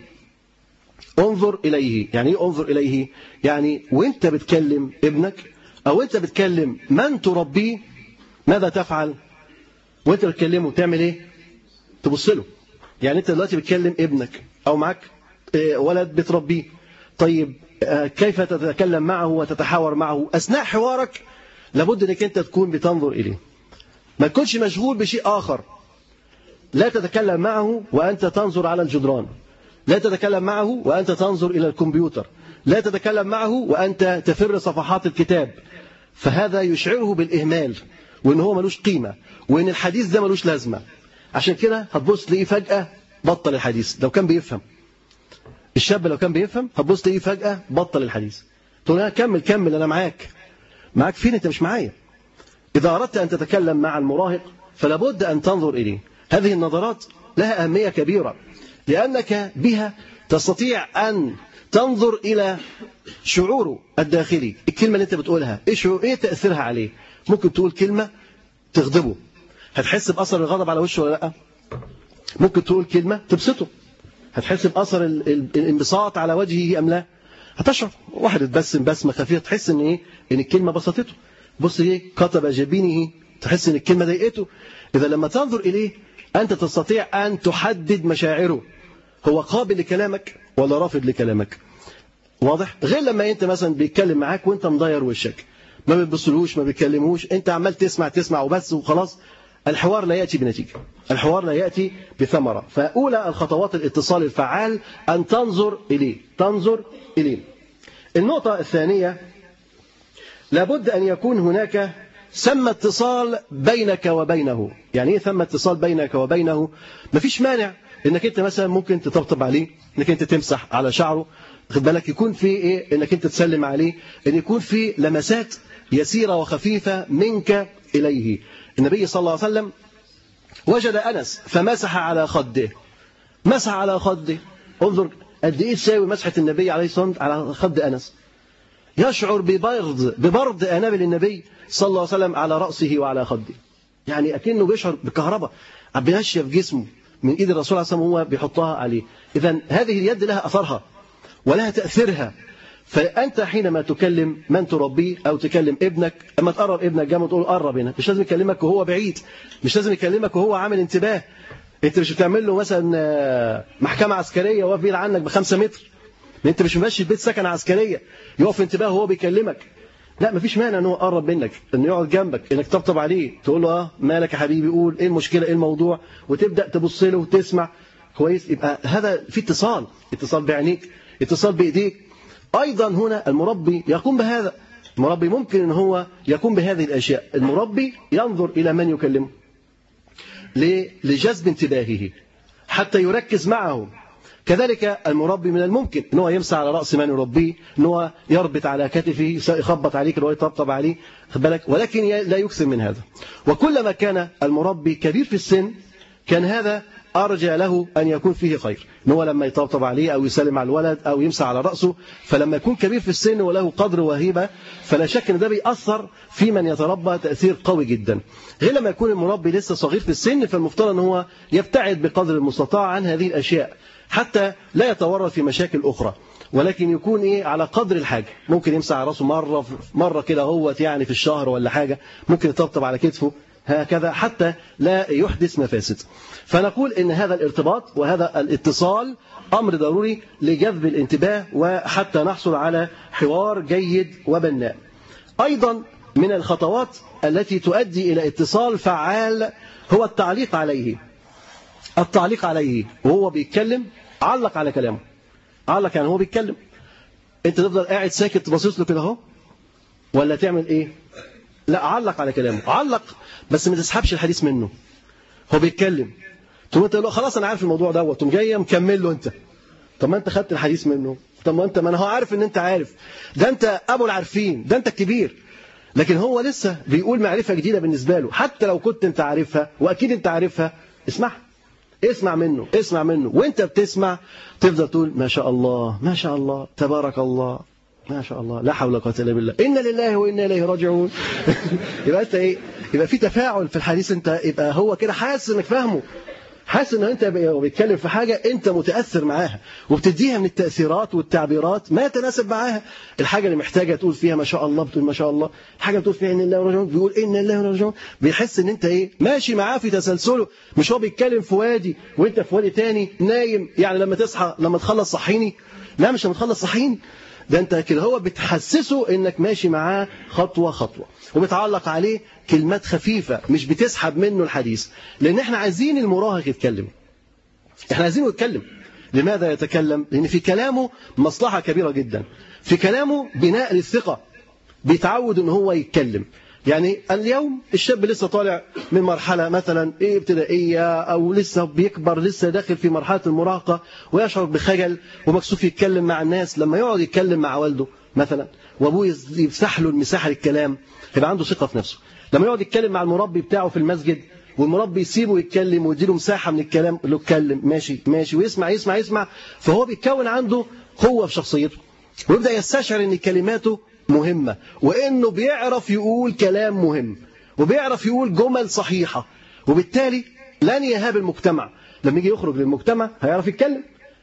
انظر إليه يعني ايه انظر إليه؟ يعني وانت بتكلم ابنك أو انت بتكلم من تربيه ماذا تفعل؟ وانت بتكلمه تعمل ايه؟ تبص له. يعني انت دلوقتي بتكلم ابنك أو معك ولد بتربيه، طيب كيف تتكلم معه وتتحاور معه؟ أثناء حوارك لابد أنك أنت تكون بتنظر إليه، ما تكونش مشغول بشيء آخر. لا تتكلم معه وأنت تنظر على الجدران، لا تتكلم معه وأنت تنظر إلى الكمبيوتر، لا تتكلم معه وأنت تفر صفحات الكتاب. فهذا يشعره بالإهمال وإن هو ملوش قيمة وإن الحديث ده ملوش لازمة. عشان كده هتبص تلاقيه فجأة بطل الحديث. لو كان بيفهم الشاب، لو كان بيفهم هتبص تلاقيه فجأة بطل الحديث. تقول له كمل كمل أنا معاك. معاك فين؟ أنت مش معايا. إذا أردت أن تتكلم مع المراهق فلا بد أن تنظر إليه. هذه النظرات لها أهمية كبيرة لأنك بها تستطيع أن تنظر إلى شعوره الداخلي. الكلمة اللي أنت بتقولها إيه إيه تأثيرها عليه؟ ممكن تقول كلمة تغضبه، هتحس بأثر الغضب على وشه ولا لا؟ ممكن تقول كلمة تبسطه، هتحس بأثر الانبساط على وجهه أم لا؟ هتشعر. واحد اتبسم بسمة خفيفة تحس إن إيه؟ إن الكلمة بسطته. بص إيه؟ كتب جبينه، تحس إن الكلمة ضايقته. إذا لما تنظر إليه أنت تستطيع أن تحدد مشاعره، هو قابل لكلامك ولا رافض لكلامك. واضح؟ غير لما أنت مثلا بيتكلم معاك وأنت مضير وشك، ما بتبصلوش، ما بيتكلموش، أنت عمال تسمع تسمع وبس وخلاص. الحوار لا يأتي بنتيجة، الحوار لا يأتي بثمرة. فأولى الخطوات الاتصال الفعال أن تنظر إليه، تنظر إليه. النقطة الثانية، لابد أن يكون هناك ثم اتصال بينك وبينه. يعني إيه ثم اتصال بينك وبينه؟ مفيش مانع إنك أنت مثلا ممكن تطبطب عليه، إنك أنت تمسح على شعره، خد بالك، يكون في إيه، إنك أنت تسلم عليه، إن يكون في لمسات يسيرة وخفيفة منك إليه. النبي صلى الله عليه وسلم وجد أنس فمسح على خده، مسح على خده. انظر قد إيه تساوي مسحة النبي عليه الصلاة والسلام على خد أنس. يشعر ببرد ببرد أنابل النبي صلى الله عليه وسلم على رأسه وعلى خده، يعني أكنه بيشعر بكهرباء بينشف جسمه من إيد الرسول عليه الصلاة والسلام وهو بيحطها عليه. إذن هذه اليد لها أثرها ولها تأثيرها. فأنت حينما تكلم من تربيه أو تكلم ابنك، أما تقرب ابنك جنبه وتقول قرب هنا، مش لازم يكلمك وهو بعيد، مش لازم يكلمك وهو عامل انتباه. أنت مش بتعمل له مثلا محكمة عسكرية وهو بعيد عنك بخمسة متر، أنت مش ماشي في بيت سكن عسكرية يقف انتباه وهو بيكلمك. لا، مفيش مانع انه يقرب منك، انه يقعد جنبك، انك تطبطب عليه، تقول له اه مالك يا حبيبي، قول ايه المشكله، ايه الموضوع، وتبدا تبص له وتسمع كويس. يبقى هذا في اتصال، اتصال بعينيك، اتصال بايديك. ايضا هنا المربي يقوم بهذا. المربي ممكن ان هو يقوم بهذه الاشياء. المربي ينظر الى من يكلمه لجذب انتباهه حتى يركز معه. كذلك المربي من الممكن ان هو يمسح على راس من يربيه، ان هو يربط على كتفه، يخبط عليك، ان هو يطبطب عليه، خد بالك، ولكن لا يكثر من هذا. وكلما كان المربي كبير في السن كان هذا ارجى له ان يكون فيه خير، ان هو لما يطبطب عليه او يسلم على الولد او يمسح على راسه، فلما يكون كبير في السن وله قدر وهيبه فلا شك ان ده بيأثر في من يتربى تأثير قوي جدا. غير لما يكون المربي لسه صغير في السن، فالمفترض ان هو يبتعد بقدر المستطاع عن هذه الاشياء حتى لا يتورط في مشاكل أخرى، ولكن يكون إيه على قدر الحاجة. ممكن يمسح على راسه مرة مرة كده هو يعني في الشهر ولا حاجة، ممكن يطبطب على كتفه هكذا حتى لا يحدث مفاسد. فنقول إن هذا الارتباط وهذا الاتصال أمر ضروري لجذب الانتباه وحتى نحصل على حوار جيد وبناء. أيضا من الخطوات التي تؤدي إلى اتصال فعال هو التعليق عليه. التعليق عليه وهو بيتكلم، علق على كلامه. علق يعني هو بيتكلم، انت تفضل قاعد ساكت باصص له كده اهو، ولا تعمل ايه؟ لا، علق على كلامه، علق بس ما تسحبش الحديث منه. هو بيتكلم تقوم انت له خلاص انا عارف الموضوع دوت، تقوم جاي مكمل له انت. طب ما انت خدت الحديث منه، طب ما انت، ما انا هو عارف ان انت عارف، ده انت ابو العارفين، ده انت الكبير، لكن هو لسه بيقول معرفه جديده بالنسبه له. حتى لو كنت انت عارفها واكيد انت عارفها، اسمعها، اسمع منه، اسمع منه، وانت بتسمع تفضل تقول ما شاء الله، ما شاء الله، تبارك الله، ما شاء الله، لا حول ولا قوه الا بالله، انا لله وانا اليه راجعون. يبقى انت ايه؟ يبقى في تفاعل في الحديث، انت يبقى هو كده حاسس انك فاهمه، حاسس ان انت بيتكلم في حاجه انت متاثر معاها، وبتديها من التاثيرات والتعبيرات ما يتناسب معاها. الحاجه اللي محتاجه تقول فيها ما شاء الله بتقول ما شاء الله، الحاجه بتقول فيها ان الله راجعون بيقول ان الله راجعون. بيحس ان انت ايه ماشي معاه في تسلسله، مش هو بيتكلم في وادي وانت في وادي تاني نايم. يعني لما تصحى لما تخلص صحيني، لا مش لما تخلص صحيني، ده انت كده هو بتحسسه انك ماشي معاه خطوه خطوه، وبتعلق عليه كلمات خفيفه، مش بتسحب منه الحديث. لان احنا عايزين المراهق يتكلم، احنا عايزينه يتكلم. لماذا يتكلم؟ لان في كلامه مصلحه كبيره جدا، في كلامه بناء للثقه، بيتعود ان هو يتكلم. يعني اليوم الشاب لسه طالع من مرحله مثلا ايه ابتدائيه، او لسه بيكبر، لسه داخل في مرحله المراهقه، ويشعر بخجل ومكسوف يتكلم مع الناس. لما يقعد يتكلم مع والده مثلا وابوه يفسح له المساحه للكلام، يبقى عنده ثقه في نفسه. لما يقعد يتكلم مع المربي بتاعه في المسجد، والمربي يسيبه يتكلم ويديله مساحه من الكلام، له اتكلم ماشي ماشي، ويسمع يسمع يسمع، فهو بيتكون عنده قوه في شخصيته، ويبدا يستشعر ان كلماته مهمة، وإنه بيعرف يقول كلام مهم، وبيعرف يقول جمل صحيحة، وبالتالي لن يهاب المجتمع. لما يجي يخرج للمجتمع هيعرف يتكلم،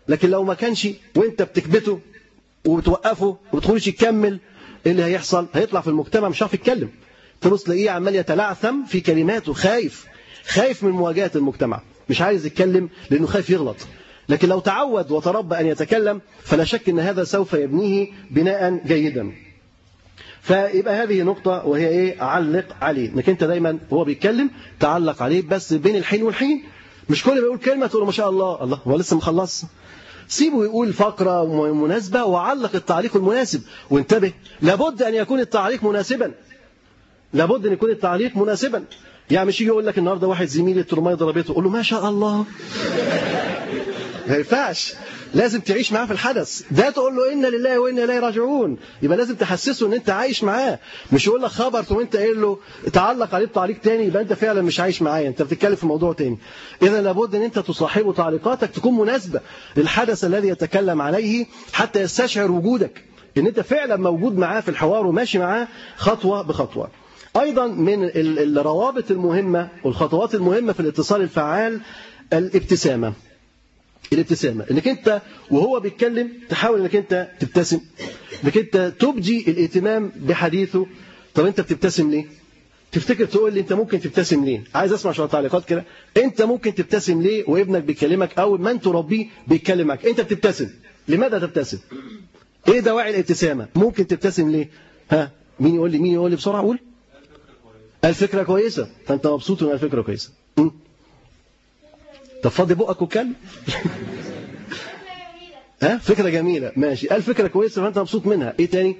لكن لو ما كانش وانت بتكبته وبتوقفه وبتخليش يكمل، ايه اللي هيحصل؟ هيطلع في المجتمع مش عارف يتكلم، تبص تلاقيه عمال يتلعثم في كلماته، خايف خايف من مواجهة المجتمع، مش عايز يتكلم لأنه خايف يغلط. لكن لو تعود وتربى أن يتكلم فلا شك أن هذا سوف يبنيه بناء جيدا. فيبقى هذه نقطة وهي إيه؟ علق عليه، انك أنت دايما هو بيتكلم تعلق عليه، بس بين الحين والحين، مش كل ما يقول كلمة تقول ما شاء الله الله هو لسه مخلص، سيبه يقول فقرة مناسبة وعلق التعليق المناسب. وانتبه، لابد أن يكون التعليق مناسبا، لابد أن يكون التعليق مناسبا. يعني مش يجي يقول لك النهارده واحد زميلي الترمايه ضربته قول له ما شاء الله، ما ينفعش، لازم تعيش معاه في الحدث ده، تقول له إنا لله وإنا إليه راجعون، يبقى لازم تحسسه ان انت عايش معاه، مش يقول لك خبر وانت قايل له تعلق عليه بتعليق تاني، يبقى انت فعلا مش عايش معايا، انت بتتكلم في موضوع تاني. اذا لابد ان انت تصاحبه تعليقاتك تكون مناسبه للحدث الذي يتكلم عليه، حتى يستشعر وجودك ان انت فعلا موجود معاه في الحوار وماشي معاه خطوه بخطوه. ايضا من الروابط المهمه والخطوات المهمه في الاتصال الفعال الابتسامه. الابتسامة، انك انت وهو بيتكلم تحاول انك انت تبتسم، انك انت تبدي الاهتمام بحديثه. طب انت بتبتسم ليه؟ تفتكر تقول لي انت ممكن تبتسم ليه؟ عايز اسمع شويه تعليقات كده. انت ممكن تبتسم ليه وابنك بيكلمك او من تربيه بيكلمك؟ انت بتبتسم، لماذا تبتسم؟ ايه دواعي الابتسامة؟ ممكن تبتسم ليه؟ ها مين يقول لي؟ مين يقول لي بسرعة؟ قول. الفكرة كويسة، فانت مبسوط ان الفكرة كويسة. م? طب فضي بقك وكلم. ها فكرة جميلة، ماشي، الفكرة كويسة فانت مبسوط منها. ايه تاني؟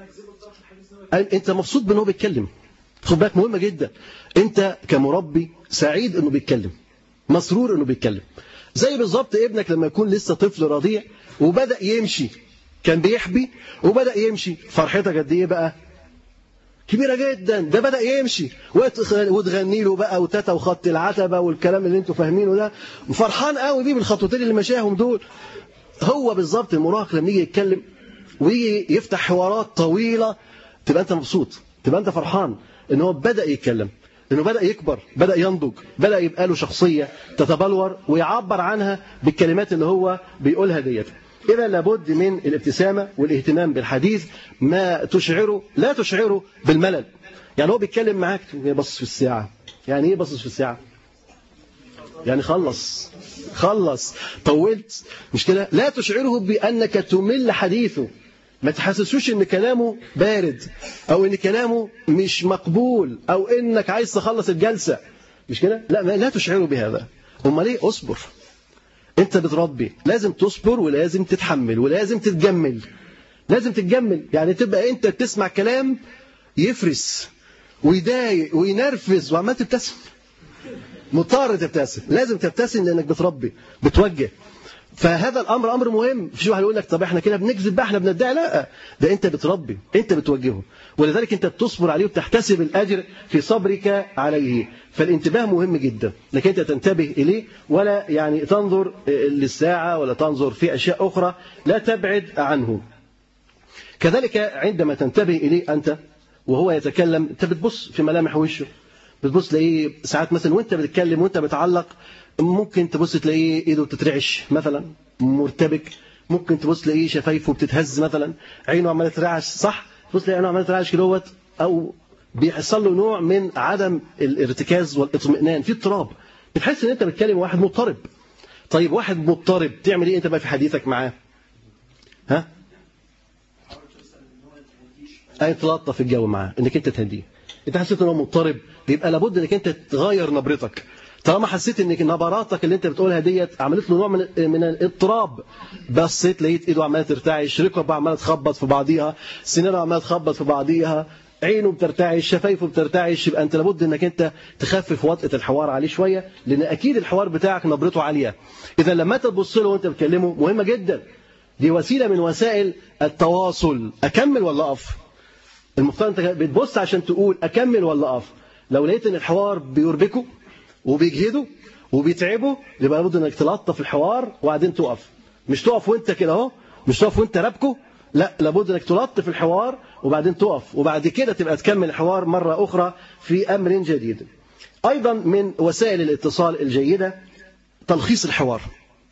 انت مبسوط بانه بيتكلم. خد بالك مهمة جدا، انت كمربي سعيد انه بيتكلم، مسرور انه بيتكلم. زي بالظبط ابنك لما يكون لسه طفل رضيع وبدأ يمشي، كان بيحبي وبدأ يمشي، فرحتك قد ايه بقى؟ كبيرة جدا، ده بدأ يمشي وتغني له بقى وتاتا وخط العتبة والكلام اللي انتوا فاهمينه ده، وفرحان قوي بيه بالخطوتين اللي مشاهم دول. هو بالظبط المراهق لما يجي يتكلم ويجي يفتح حوارات طويلة تبقى انت مبسوط، تبقى انت فرحان ان هو بدأ يتكلم، انه بدأ يكبر، بدأ ينضج، بدأ يبقى له شخصية تتبلور ويعبر عنها بالكلمات اللي هو بيقولها ديت. إذا لابد من الابتسامة والاهتمام بالحديث، ما تشعره لا تشعره بالملل. يعني هو بيتكلم معاك بص في الساعة، يعني ايه بص في الساعة؟ يعني خلص خلص طولت، مش كده؟ لا تشعره بأنك تمل حديثه، ما تحسسوش ان كلامه بارد او ان كلامه مش مقبول او انك عايز تخلص الجلسة، مش كده؟ لا لا تشعره بهذا. امال ايه؟ اصبر، انت بتربي لازم تصبر ولازم تتحمل ولازم تتجمل، لازم تتجمل. يعني تبقى انت بتسمع كلام يفرس ويضايق وينرفز وعمال تبتسم، مضطر تبتسم، لازم تبتسم لانك بتربي بتوجه. فهذا الامر امر مهم. في واحد يقول لك طب احنا كده بنكذب بقى، احنا بندعي، لا، ده انت بتربي، انت بتوجهه، ولذلك انت بتصبر عليه وبتحتسب الاجر في صبرك عليه. فالانتباه مهم جدا، انك انت تنتبه اليه، ولا يعني تنظر للساعه ولا تنظر في اشياء اخرى، لا تبعد عنه. كذلك عندما تنتبه اليه انت وهو يتكلم، انت بتبص في ملامح وشه، بتبص تلاقيه ساعات مثلا وانت بتتكلم وانت بتعلق، ممكن تبص تلاقيه ايده بتترعش مثلا، مرتبك، ممكن تبص تلاقيه شفايفه بتتهز مثلا، عينه عماله ترعش، صح؟ تبص تلاقيه عينه عماله ترعش كده، او بيحصل له نوع من عدم الارتكاز والاطمئنان، في اضطراب، بتحس ان انت بتكلم واحد مضطرب. طيب واحد مضطرب تعمل ايه انت بقى في حديثك معاه؟ ها؟ اي تلطف الجو معاه، انك انت تهديه. انت حسيت ان هو مضطرب، يبقى لابد انك انت تغير نبرتك. طالما حسيت انك نبراتك اللي انت بتقولها ديت عملت له نوع من من الاضطراب، بصيت لقيت ايده عماله ترتعش، ركبه عماله تخبط في بعضيها، سنانه عماله تخبط في بعضيها، عينه بترتعش، شفايفه بترتعش، يبقى انت لابد انك انت تخفف وطئه الحوار عليه شويه، لان اكيد الحوار بتاعك نبرته عاليه. اذا لما تبص له وانت بتكلمه مهمه جدا، دي وسيله من وسائل التواصل. اكمل ولا اقف؟ المفترض انت بتبص عشان تقول اكمل ولا اقف. لو لقيت ان الحوار بيربكه وبيجهده وبيتعبه، يبقى لابد انك تلطف الحوار وبعدين تقف. مش تقف وانت كده اهو، مش تقف وانت رابكه، لا، لابد انك تلطف الحوار وبعدين تقف، وبعد كده تبقى تكمل الحوار مره اخرى في امر جديد. ايضا من وسائل الاتصال الجيده تلخيص الحوار.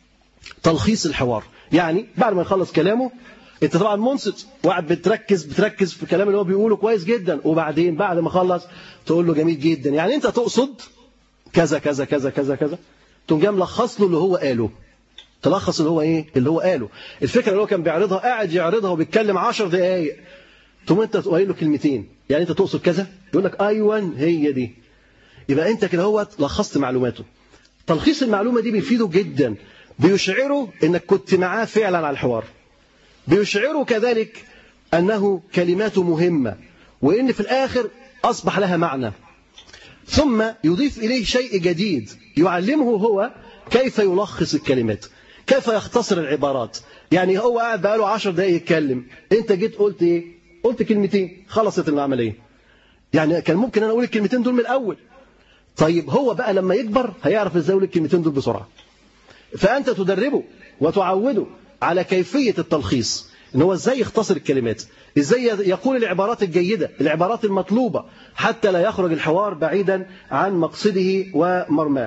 تلخيص الحوار. يعني بعد ما يخلص كلامه انت طبعا منصت وقاعد بتركز بتركز في الكلام اللي هو بيقوله كويس جدا، وبعدين بعد ما خلص تقول له جميل جدا، يعني انت تقصد كذا كذا كذا كذا كذا، تقوم جاي ملخص له اللي هو قاله. تلخص اللي هو ايه؟ اللي هو قاله. الفكره اللي هو كان بيعرضها قاعد يعرضها وبيتكلم عشر دقائق، ثم انت تقول له كلمتين، يعني انت تقصد كذا، يقول لك ايوه هي دي. يبقى انت كده هو لخصت معلوماته. تلخيص المعلومه دي بيفيده جدا، بيشعره انك كنت معاه فعلا على الحوار، بيشعره كذلك انه كلماته مهمه وان في الاخر اصبح لها معنى. ثم يضيف اليه شيء جديد يعلمه هو كيف يلخص الكلمات، كيف يختصر العبارات. يعني هو قاعد بقاله عشر دقايق يتكلم، انت جيت قلت ايه؟ قلت كلمتين، خلصت العمليه. يعني كان ممكن انا اقول الكلمتين دول من الاول. طيب هو بقى لما يكبر هيعرف ازاي يقول الكلمتين دول بسرعه. فانت تدربه وتعوده على كيفيه التلخيص، ان هو ازاي يختصر الكلمات، ازاي يقول العبارات الجيده، العبارات المطلوبه، حتى لا يخرج الحوار بعيدا عن مقصده ومرماه.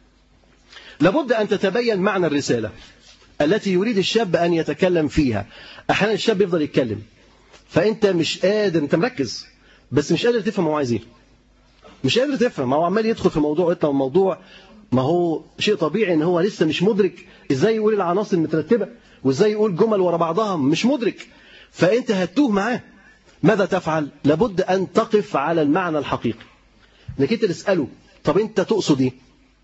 لابد ان تتبين معنى الرساله التي يريد الشاب ان يتكلم فيها. احيانا الشاب يفضل يتكلم فانت مش قادر، انت مركز بس مش قادر تفهم هو عايز ايه، مش قادر تفهم. ما هو عمال يدخل في موضوع يطلع من موضوع، ما هو شيء طبيعي ان هو لسه مش مدرك ازاي يقول العناصر المترتبه وازاي يقول جمل ورا بعضها، مش مدرك، فانت هتوه معاه. ماذا تفعل؟ لابد ان تقف على المعنى الحقيقي، انك انت تساله طب انت تقصد ايه؟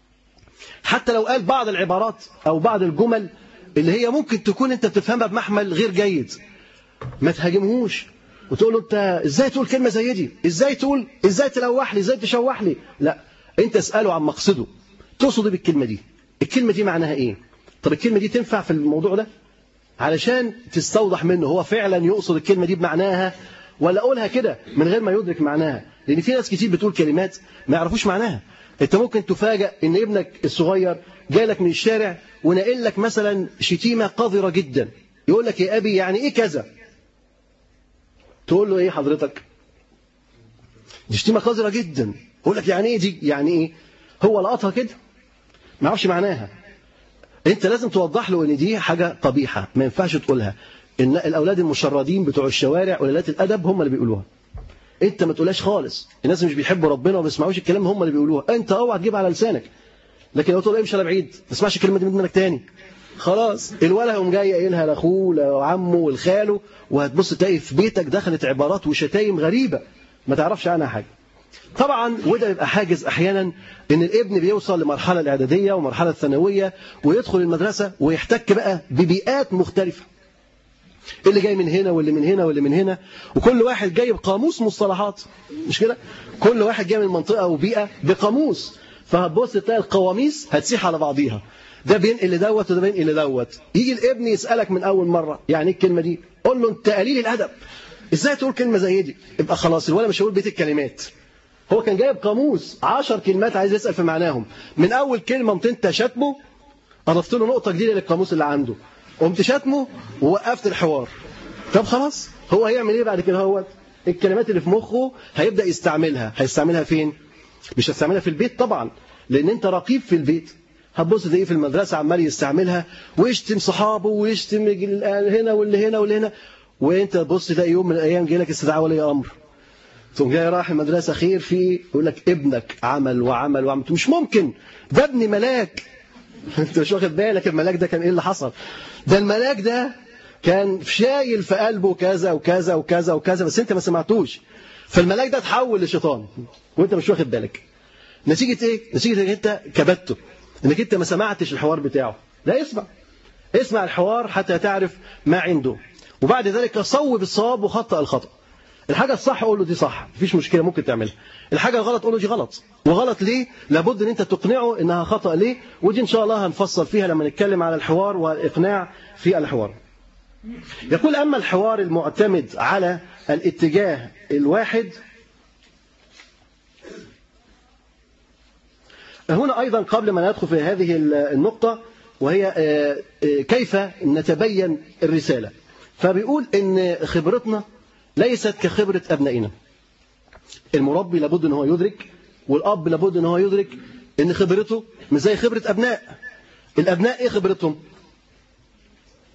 حتى لو قال بعض العبارات او بعض الجمل اللي هي ممكن تكون انت بتفهمها بمحمل غير جيد، ما تهاجمهوش وتقول له انت ازاي تقول كلمه زي دي، ازاي تقول، ازاي تلوح لي، ازاي تشوح لي. لا، انت اساله عن مقصده، تقصد بالكلمه دي، الكلمه دي معناها ايه؟ طب الكلمه دي تنفع في الموضوع ده؟ علشان تستوضح منه هو فعلا يقصد الكلمه دي بمعناها ولا اقولها كده من غير ما يدرك معناها. لان في ناس كتير بتقول كلمات ما يعرفوش معناها. انت ممكن تفاجئ ان ابنك الصغير جاي لك من الشارع ونقل لك مثلا شتيمه قذره جدا، يقول لك يا ابي يعني ايه كذا؟ تقول له ايه حضرتك؟ دي شتيمه قذره جدا. يقول لك يعني ايه دي؟ يعني ايه؟ هو لقطها كده ما يعرفش معناها. انت لازم توضح له ان دي حاجه قبيحه ما ينفعش تقولها. ان الاولاد المشردين بتوع الشوارع وقلالات الادب هم اللي بيقولوها، انت ما تقولهاش خالص. الناس مش بيحبوا ربنا وما بيسمعوش الكلام هم اللي بيقولوها، انت اوعى تجيبها على لسانك. لكن لو تقول امشي على بعيد ما تسمعش الكلمه دي منك تاني، خلاص الولد هيقوم جاي قايلها لاخوه لعمه ولخاله، وهتبص تلاقي في بيتك دخلت عبارات وشتايم غريبه ما تعرفش عنها حاجه. طبعا وده يبقى حاجز احيانا ان الابن بيوصل لمرحله الاعداديه ومرحله الثانويه ويدخل المدرسه ويحتك بقى ببيئات مختلفه، اللي جاي من هنا واللي من هنا واللي من هنا، وكل واحد جاي بقاموس مصطلحات، مش كده؟ كل واحد جاي من منطقه وبيئه بقاموس، فهتبص تلاقي القواميس هتسيح على بعضيها، ده بينقل لدوت وده بينقل لدوت. يجي الابن يسالك من اول مره يعني ايه الكلمه دي؟ قول له انت قليل الادب، ازاي تقول كلمه زي دي؟ يبقى خلاص الولد مش هيقول بيت الكلمات. هو كان جايب قاموس عشر كلمات عايز يسال في معناهم، من اول كلمه قمت انت شاتمه، اضفت له نقطه جديده للقاموس اللي عنده، قمت شاتمه ووقفت الحوار. طب خلاص هو هيعمل ايه بعد كده؟ هو الكلمات اللي في مخه هيبدا يستعملها، هيستعملها فين؟ مش هيستعملها في البيت طبعا، لان انت رقيب في البيت. هتبص تلاقيه في المدرسه عمال يستعملها ويشتم صحابه ويشتم هنا واللي هنا واللي هنا، وانت تبص تلاقي يوم من الايام جاي لك استدعاء ولي امر، تقوم جاي رايح المدرسه خير في، يقول لك ابنك عمل وعمل وعمل. مش ممكن، ده ابن ملاك. انت مش واخد بالك الملاك ده كان ايه اللي حصل؟ ده الملاك ده كان شايل في قلبه كذا وكذا وكذا وكذا، بس انت ما سمعتوش، فالملاك ده اتحول لشيطان وانت مش واخد بالك. نتيجه ايه؟ نتيجه انك انت كبته، انك انت ما سمعتش الحوار بتاعه. لا، اسمع اسمع الحوار حتى تعرف ما عنده، وبعد ذلك صوب الصواب وخطأ الخطأ. الحاجه الصح قول له دي صح، مفيش مشكله ممكن تعملها. الحاجه الغلط قول له دي غلط. وغلط ليه؟ لابد ان انت تقنعه انها خطأ ليه، ودي ان شاء الله هنفصل فيها لما نتكلم على الحوار والاقناع في الحوار. يقول اما الحوار المعتمد على الاتجاه الواحد، هنا ايضا قبل ما ندخل في هذه النقطه وهي كيف نتبين الرساله، فبيقول ان خبرتنا ليست كخبرة أبنائنا. المربي لابد أن هو يدرك، والأب لابد أن هو يدرك أن خبرته مش زي خبرة أبناء. الأبناء إيه خبرتهم؟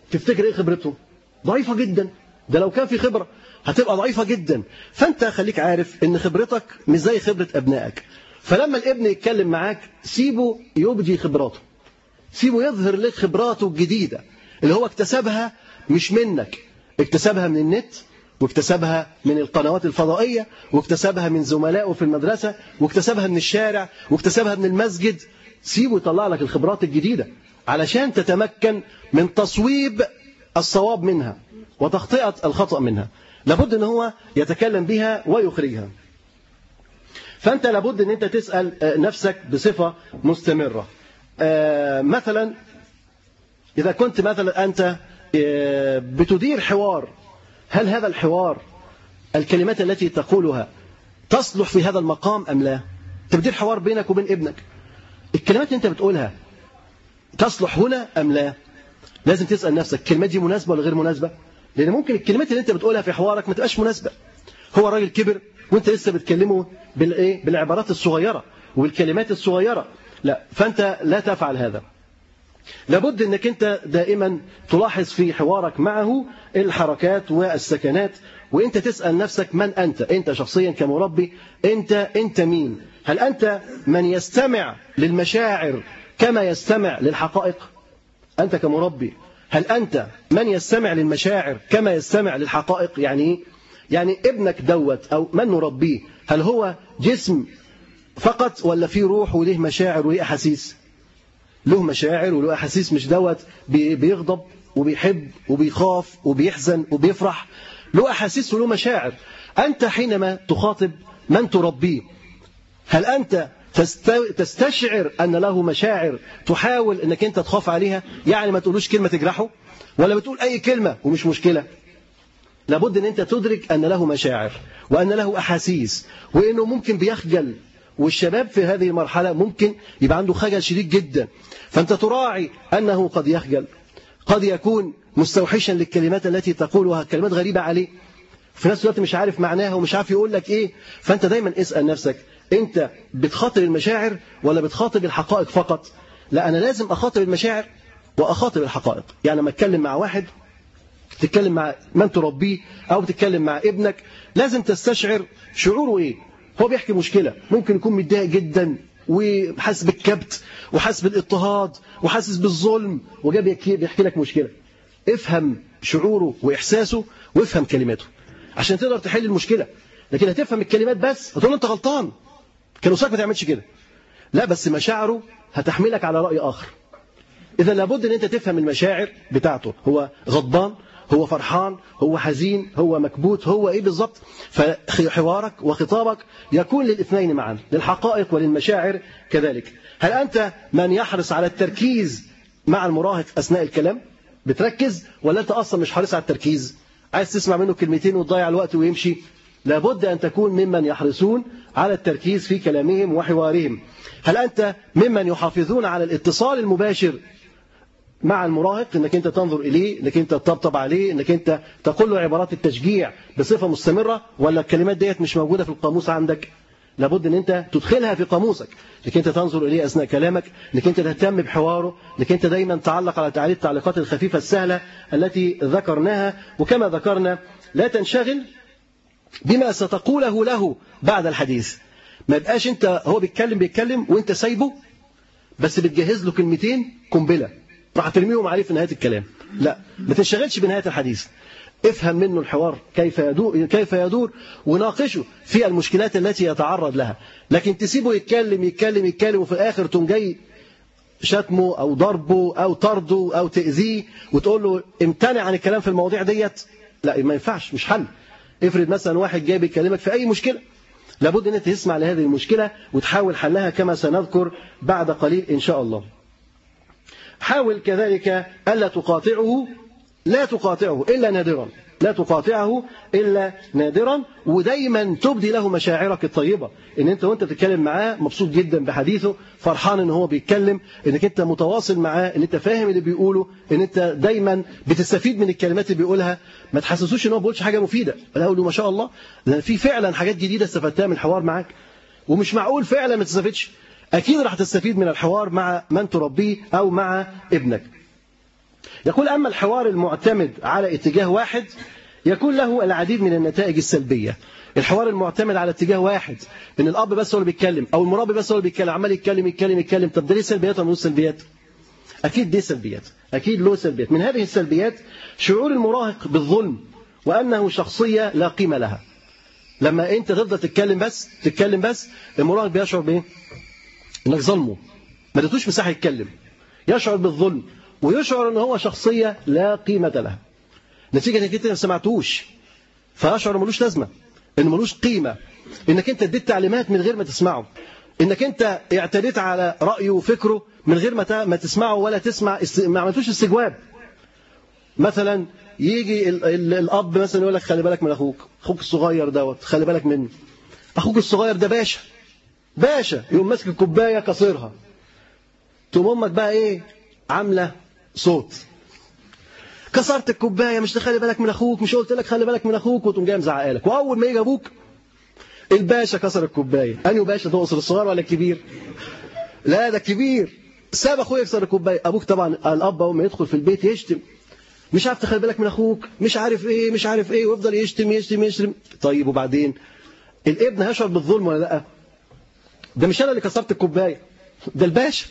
تفتكر ايه خبرته؟ ضعيفة جدا. ده لو كان في خبرة هتبقى ضعيفة جدا. فانت خليك عارف ان خبرتك مش زي خبرة ابنائك. فلما الابن يتكلم معاك سيبه يبدي خبراته، سيبه يظهر لك خبراته الجديدة اللي هو اكتسبها مش منك، اكتسبها من النت، واكتسبها من القنوات الفضائية، واكتسبها من زملائه في المدرسة، واكتسبها من الشارع، واكتسبها من المسجد. سيبه يطلع لك الخبرات الجديدة علشان تتمكن من تصويب الصواب منها وتخطئة الخطأ منها. لابد ان هو يتكلم بها ويخرجها. فانت لابد ان انت تسأل نفسك بصفة مستمرة. مثلا اذا كنت مثلا انت بتدير حوار، هل هذا الحوار الكلمات التي تقولها تصلح في هذا المقام ام لا؟ تبدير حوار بينك وبين ابنك، الكلمات اللي انت بتقولها تصلح هنا ام لا؟ لازم تسأل نفسك الكلمات دي مناسبة ولا غير مناسبة؟ لان ممكن الكلمات اللي انت بتقولها في حوارك ما تبقاش مناسبة. هو الراجل كبر وانت لسه بتكلمه بالايه؟ بالعبارات الصغيرة وبالكلمات الصغيرة. لا، فانت لا تفعل هذا. لابد انك انت دائما تلاحظ في حوارك معه الحركات والسكنات، وانت تسأل نفسك من انت؟ انت شخصيا كمربي انت انت مين؟ هل انت من يستمع للمشاعر كما يستمع للحقائق؟ انت كمربي هل انت من يستمع للمشاعر كما يستمع للحقائق؟ يعني يعني ابنك دوت او من نربيه هل هو جسم فقط ولا فيه روح وله مشاعر وله احاسيس؟ له مشاعر وله احاسيس، مش دوت بيغضب وبيحب وبيخاف وبيحزن وبيفرح، له احاسيس وله مشاعر. انت حينما تخاطب من تربيه هل انت تستشعر ان له مشاعر تحاول انك انت تخاف عليها؟ يعني ما تقولوش كلمه تجرحه، ولا بتقول اي كلمه ومش مشكله؟ لابد ان انت تدرك ان له مشاعر وان له احاسيس وانه ممكن بيخجل، والشباب في هذه المرحله ممكن يبقى عنده خجل شديد جدا. فانت تراعي انه قد يخجل، قد يكون مستوحشا للكلمات التي تقولها، كلمات غريبه عليه، في نفس الوقت مش عارف معناها ومش عارف يقول لك ايه. فانت دايما اسال نفسك انت بتخاطب المشاعر ولا بتخاطب الحقائق فقط؟ لا، انا لازم اخاطب المشاعر واخاطب الحقائق. يعني لما اتكلم مع واحد، تتكلم مع من تربيه او بتتكلم مع ابنك، لازم تستشعر شعوره ايه. هو بيحكي مشكله، ممكن يكون متضايق جدا وحاسس بالكبت وحاسس بالاضطهاد وحاسس بالظلم وجاي بيحكي لك مشكله. افهم شعوره واحساسه وافهم كلماته عشان تقدر تحل المشكله. لكن هتفهم الكلمات بس هتقول انت غلطان، كان وصاك ما تعملش كده. لا، بس مشاعره هتحملك على راي اخر. اذا لابد ان انت تفهم المشاعر بتاعته، هو غضبان، هو فرحان، هو حزين، هو مكبوت، هو ايه بالظبط. فحوارك وخطابك يكون للاثنين معا، للحقائق وللمشاعر كذلك. هل انت من يحرص على التركيز مع المراهق اثناء الكلام؟ بتركز ولا انت اصلا مش حريص على التركيز، عايز تسمع منه كلمتين وتضيع الوقت ويمشي؟ لابد ان تكون ممن يحرصون على التركيز في كلامهم وحوارهم. هل انت ممن يحافظون على الاتصال المباشر مع المراهق، انك انت تنظر اليه، انك انت تطبطب عليه، انك انت تقول له عبارات التشجيع بصفه مستمره، ولا الكلمات ديت مش موجوده في القاموس عندك؟ لابد ان انت تدخلها في قاموسك، انك انت تنظر اليه اثناء كلامك، انك انت تهتم بحواره، انك انت دايما تعلق على تعليق التعليقات الخفيفه السهله التي ذكرناها. وكما ذكرنا لا تنشغل بما ستقوله له بعد الحديث. ما يبقاش انت هو بيتكلم بيتكلم وانت سايبه بس بتجهز له كلمتين قنبله راح ترميهم عليه في نهايه الكلام. لا، ما تنشغلش بنهايه الحديث. افهم منه الحوار كيف يدور كيف يدور وناقشه في المشكلات التي يتعرض لها. لكن تسيبه يتكلم يتكلم يتكلم وفي الاخر تقوم جاي شتمه او ضربه او طرده او تاذيه وتقول له امتنع عن الكلام في المواضيع ديت. لا، ما ينفعش، مش حل. افرض مثلا واحد جاي بيكلمك في اي مشكله، لابد ان انت تسمع لهذه المشكله وتحاول حلها كما سنذكر بعد قليل ان شاء الله. حاول كذلك الا تقاطعه، لا تقاطعه الا نادرا، لا تقاطعه الا نادرا، ودايما تبدي له مشاعرك الطيبه، ان انت وانت بتتكلم معاه مبسوط جدا بحديثه، فرحان ان هو بيتكلم، انك انت متواصل معاه، ان انت فاهم اللي بيقوله، ان انت دايما بتستفيد من الكلمات اللي بيقولها. ما تحسسوش ان هو بيقولش حاجه مفيده، لا، قول له ما شاء الله لان في فعلا حاجات جديده استفدتها من الحوار معاك، ومش معقول فعلا ما تستفدش. اكيد راح تستفيد من الحوار مع من تربيه او مع ابنك. يقول أما الحوار المعتمد على اتجاه واحد يكون له العديد من النتائج السلبية. الحوار المعتمد على اتجاه واحد، ان الاب بس هو اللي بيتكلم او المربي بس هو اللي بيتكلم، عمال يتكلم يتكلم يتكلم، طب ده ليه سلبيات ولا مش سلبيات؟ اكيد دي سلبيات، اكيد له سلبيات. من هذه السلبيات شعور المراهق بالظلم وانه شخصيه لا قيمه لها. لما انت تفضل تتكلم بس تتكلم بس المراهق بيشعر بايه؟ انك ظلمه، ما اديتوش مساحه يتكلم، يشعر بالظلم ويشعر ان هو شخصيه لا قيمه لها، نتيجه انك انت ما سمعتوش فيشعر ملوش لازمه، انه ملوش قيمه، انك انت اديت تعليمات من غير ما تسمعه، انك انت اعتديت على رايه وفكره من غير ما ما تسمعه ولا تسمع، ما عملتوش استجواب. مثلا يجي ال ال الاب مثلا يقول لك خلي بالك من اخوك، اخوك الصغير دوت خلي بالك منه، اخوك الصغير ده باشا باشا، يقوم ماسك الكوبايه كسرها، تقوم امك بقى ايه عامله صوت، كسرت الكوبايه، مش تخلي بالك من اخوك، مش قلت لك خلي بالك من اخوك، وتقوم جاي مزعقه لك. واول ما يجي ابوك الباشا كسر الكوبايه، انهي باشا تقصد الصغير ولا الكبير؟ لا ده الكبير، ساب اخويا يكسر الكوبايه. ابوك طبعا الاب اول ما يدخل في البيت يشتم، مش عارف تخلي بالك من اخوك، مش عارف ايه مش عارف ايه، ويفضل يشتم يشتم يشتم. طيب وبعدين الابن هيشعر بالظلم ولا لا؟ ده مش انا اللي كسرت الكوبايه، ده الباشا،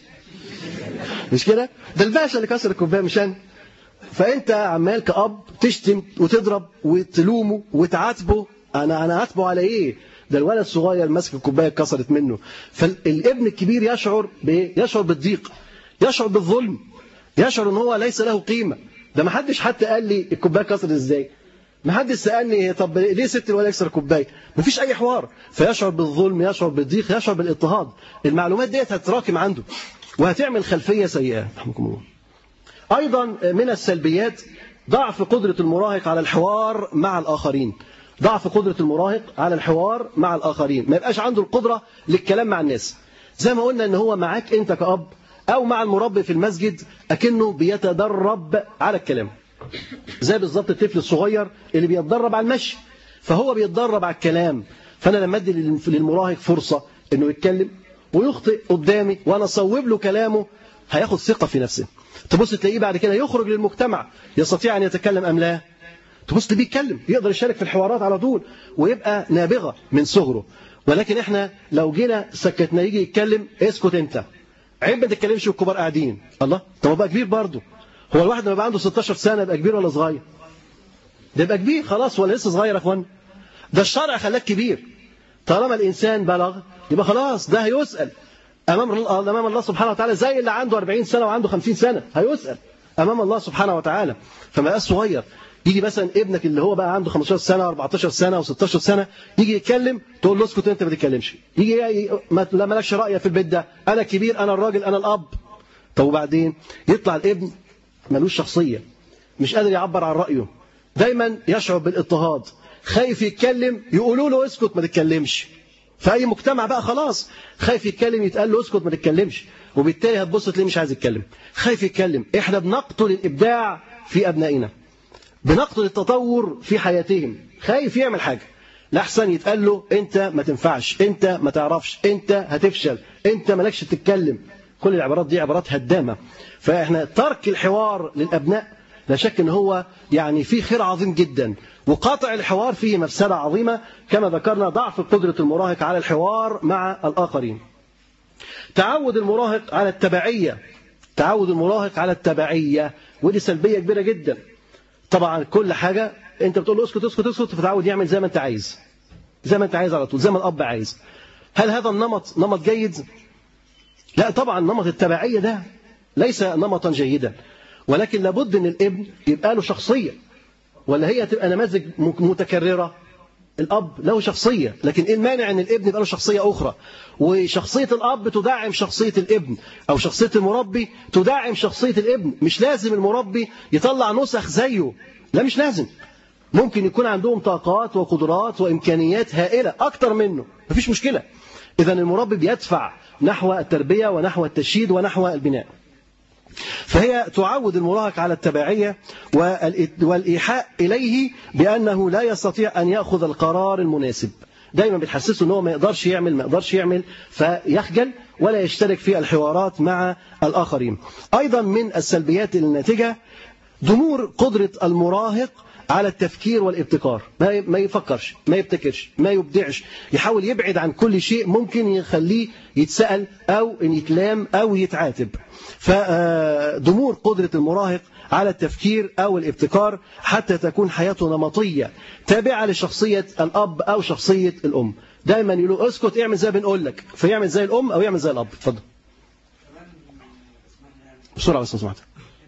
مش كده؟ ده الباشا اللي كسر الكوبايه مش انا. فانت عمال كأب تشتم وتضرب وتلومه وتعاتبه، انا انا عاتبه على ايه؟ ده الولد الصغير ماسك الكوبايه اتكسرت منه. فالابن الكبير يشعر بايه؟ يشعر بالضيق، يشعر بالظلم، يشعر ان هو ليس له قيمه. ده ما حدش حتى قال لي الكوبايه اتكسرت ازاي، ما حدش سالني طب ليه سبت الولد يكسر الكوبايه، ما فيش اي حوار. فيشعر بالظلم، يشعر بالضيق، يشعر بالاضطهاد. المعلومات ديت هتراكم عنده وهتعمل خلفيه سيئه. رحمكم الله. ايضا من السلبيات ضعف قدره المراهق على الحوار مع الاخرين. ضعف قدرة المراهق على الحوار مع الآخرين، ما يبقاش عنده القدرة للكلام مع الناس. زي ما قلنا ان هو معاك انت كأب او مع المربي في المسجد اكنه بيتدرب على الكلام، زي بالظبط الطفل الصغير اللي بيتدرب على المشي، فهو بيتدرب على الكلام. فانا لما ادي للمراهق فرصة انه يتكلم ويخطئ قدامي وانا اصوب له كلامه، هياخد ثقة في نفسه. تبص تلاقيه بعد كده يخرج للمجتمع يستطيع ان يتكلم ام لا، تبص بيتكلم يقدر يشارك في الحوارات على طول ويبقى نابغة من صغره. ولكن احنا لو جينا سكتنا يجي يتكلم اسكت انت، عيب ما تتكلمش والكبار قاعدين. الله، طب بقى كبير برضه. هو الواحد لما يبقى عنده ستاشر سنة يبقى كبير ولا صغير؟ ده يبقى كبير خلاص ولا لسه صغير يا اخوان؟ ده الشرع خلاك كبير. طالما الانسان بلغ يبقى خلاص ده هيسأل امام امام الله سبحانه وتعالى، زي اللي عنده أربعين سنة وعنده خمسين سنة هيسأل امام الله سبحانه وتعالى. فما بقاش صغير. يجي مثلا ابنك اللي هو بقى عنده خمستاشر سنة وأربعتاشر سنة وستاشر سنة يجي يتكلم تقول له اسكت انت ما تتكلمش، يجي لا مالكش رأي في البيت ده، انا الكبير انا الراجل انا الاب. طب وبعدين يطلع الابن ملوش شخصية، مش قادر يعبر عن رأيه، دايما يشعر بالاضطهاد، خايف يتكلم يقولوا له اسكت ما تتكلمش. في اي مجتمع بقى خلاص خايف يتكلم يتقال له اسكت ما تتكلمش، وبالتالي هتبص تلاقيه مش عايز يتكلم، خايف يتكلم. احنا بنقتل الابداع في ابنائنا، بنقتل التطور في حياتهم، خايف يعمل حاجة لأحسن يتقال له أنت ما تنفعش، أنت ما تعرفش، أنت هتفشل، أنت مالكش تتكلم. كل العبارات دي عبارات هدامة. فإحنا ترك الحوار للأبناء لا شك أن هو يعني فيه خير عظيم جدا، وقاطع الحوار فيه مفسدة عظيمة كما ذكرنا. ضعف قدرة المراهق على الحوار مع الآخرين. تعود المراهق على التبعية، تعود المراهق على التبعية، ودي سلبية كبيرة جدا. طبعا كل حاجة انت بتقول له اسكت اسكت اسكت فتعود يعمل زي ما انت عايز، زي ما انت عايز على طول، زي ما الاب عايز. هل هذا النمط نمط جيد؟ لا طبعا. نمط التبعية ده ليس نمطا جيدا، ولكن لابد ان الابن يبقى له شخصية، ولا هي تبقى نماذج متكررة. الاب له شخصية، لكن ايه المانع ان الابن يبقى له شخصية اخرى؟ وشخصية الاب تدعم شخصية الابن، او شخصية المربي تدعم شخصية الابن. مش لازم المربي يطلع نسخ زيه، لا مش لازم. ممكن يكون عندهم طاقات وقدرات وامكانيات هائلة اكتر منه، مفيش مشكلة. اذا المربي بيدفع نحو التربية ونحو التشييد ونحو البناء. فهي تعود المراهق على التبعية والإيحاء إليه بأنه لا يستطيع أن يأخذ القرار المناسب. دايما بتحسسه أنه ما يقدرش يعمل ما يقدرش يعمل فيخجل ولا يشترك في الحوارات مع الآخرين. أيضا من السلبيات الناتجة ضمور قدرة المراهق على التفكير والابتكار، ما يفكرش، ما يبتكرش، ما يبدعش، يحاول يبعد عن كل شيء ممكن يخليه يتسأل أو إن يتلام أو يتعاتب. فضمور قدرة المراهق على التفكير أو الابتكار حتى تكون حياته نمطية تابعة لشخصية الأب أو شخصية الأم. دايما يقولوا اسكت اعمل زي بنقول لك، فيعمل زي الأم أو يعمل زي الأب. اتفضل بسرعة بس سمعت.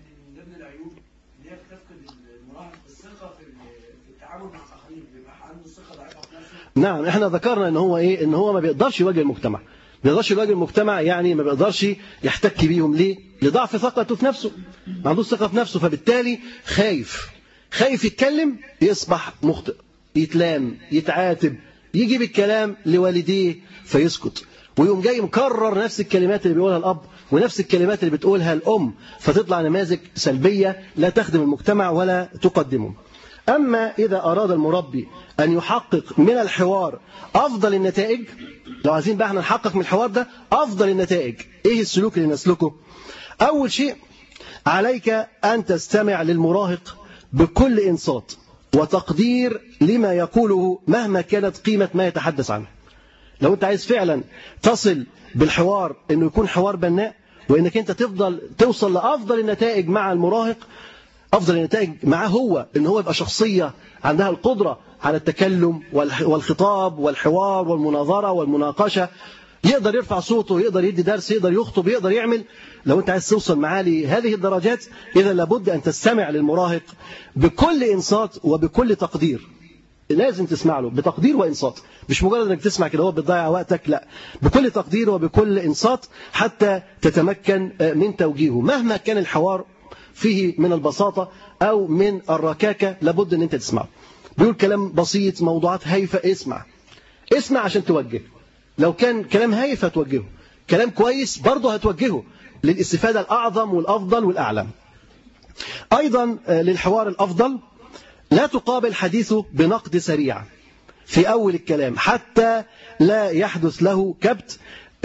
نعم احنا ذكرنا ان هو ايه، ان هو ما بيقدرش يواجه المجتمع، ما بيقدرش يواجه المجتمع، يعني ما بيقدرش يحتك بيهم. ليه؟ لضعف ثقته في نفسه، ما عندوش ثقه في نفسه، فبالتالي خايف خايف يتكلم يصبح مخطئ، يتلام، يتعاتب، يجي بالكلام لوالديه فيسكت، ويقوم جاي مكرر نفس الكلمات اللي بيقولها الاب ونفس الكلمات اللي بتقولها الام، فتطلع نماذج سلبيه لا تخدم المجتمع ولا تقدمه. أما إذا أراد المربي أن يحقق من الحوار أفضل النتائج، لو عايزين بقى احنا نحقق من الحوار ده أفضل النتائج، إيه السلوك اللي نسلكه؟ أول شيء عليك أن تستمع للمراهق بكل إنصات وتقدير لما يقوله مهما كانت قيمة ما يتحدث عنه. لو أنت عايز فعلا تصل بالحوار أنه يكون حوار بناء، وأنك أنت تفضل توصل لأفضل النتائج مع المراهق، أفضل النتائج معاه هو إن هو يبقى شخصية عندها القدرة على التكلم والخطاب والحوار والمناظرة والمناقشة، يقدر يرفع صوته، يقدر يدي درس، يقدر يخطب، يقدر يعمل. لو أنت عايز توصل معاه لهذه الدرجات، إذا لابد أن تستمع للمراهق بكل إنصات وبكل تقدير. لازم تسمع له بتقدير وإنصات، مش مجرد أنك تسمع كده هو بتضيع وقتك، لا، بكل تقدير وبكل إنصات حتى تتمكن من توجيهه. مهما كان الحوار فيه من البساطة أو من الركاكة لابد أن أنت تسمعه. بيقول كلام بسيط، موضوعات هايفة، اسمع اسمع عشان توجه. لو كان كلام هايف هتوجهه، كلام كويس برضه هتوجهه للاستفادة الأعظم والأفضل والأعلى. أيضا للحوار الأفضل لا تقابل حديثه بنقد سريع في أول الكلام حتى لا يحدث له كبت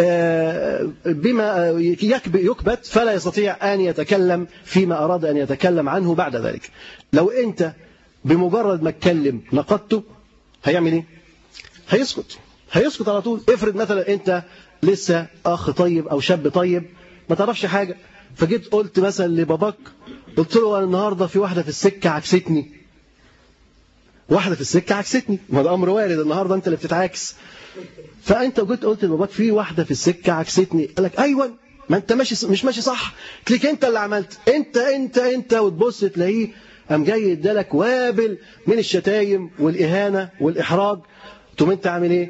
بما يكبت فلا يستطيع أن يتكلم فيما أراد أن يتكلم عنه بعد ذلك. لو أنت بمجرد ما اتكلم نقدته هيعمل إيه؟ هيسكت هيسكت على طول. افرض مثلا أنت لسه أخ طيب أو شاب طيب ما تعرفش حاجة، فجيت قلت مثلا لباباك، قلت له أنا النهاردة في واحدة في السكة عكستني، واحدة في السكة عكستني، ما ده أمر وارد، النهاردة أنت اللي بتتعاكس. فأنت جيت قلت لباباك في واحدة في السكة عكستني، قال لك أيوة، ما أنت ماشي مش ماشي صح، تلاقيك أنت اللي عملت، أنت أنت أنت وتبص تلاقيه قام جاي يدالك وابل من الشتايم والإهانة والإحراج. تقوم أنت عامل إيه؟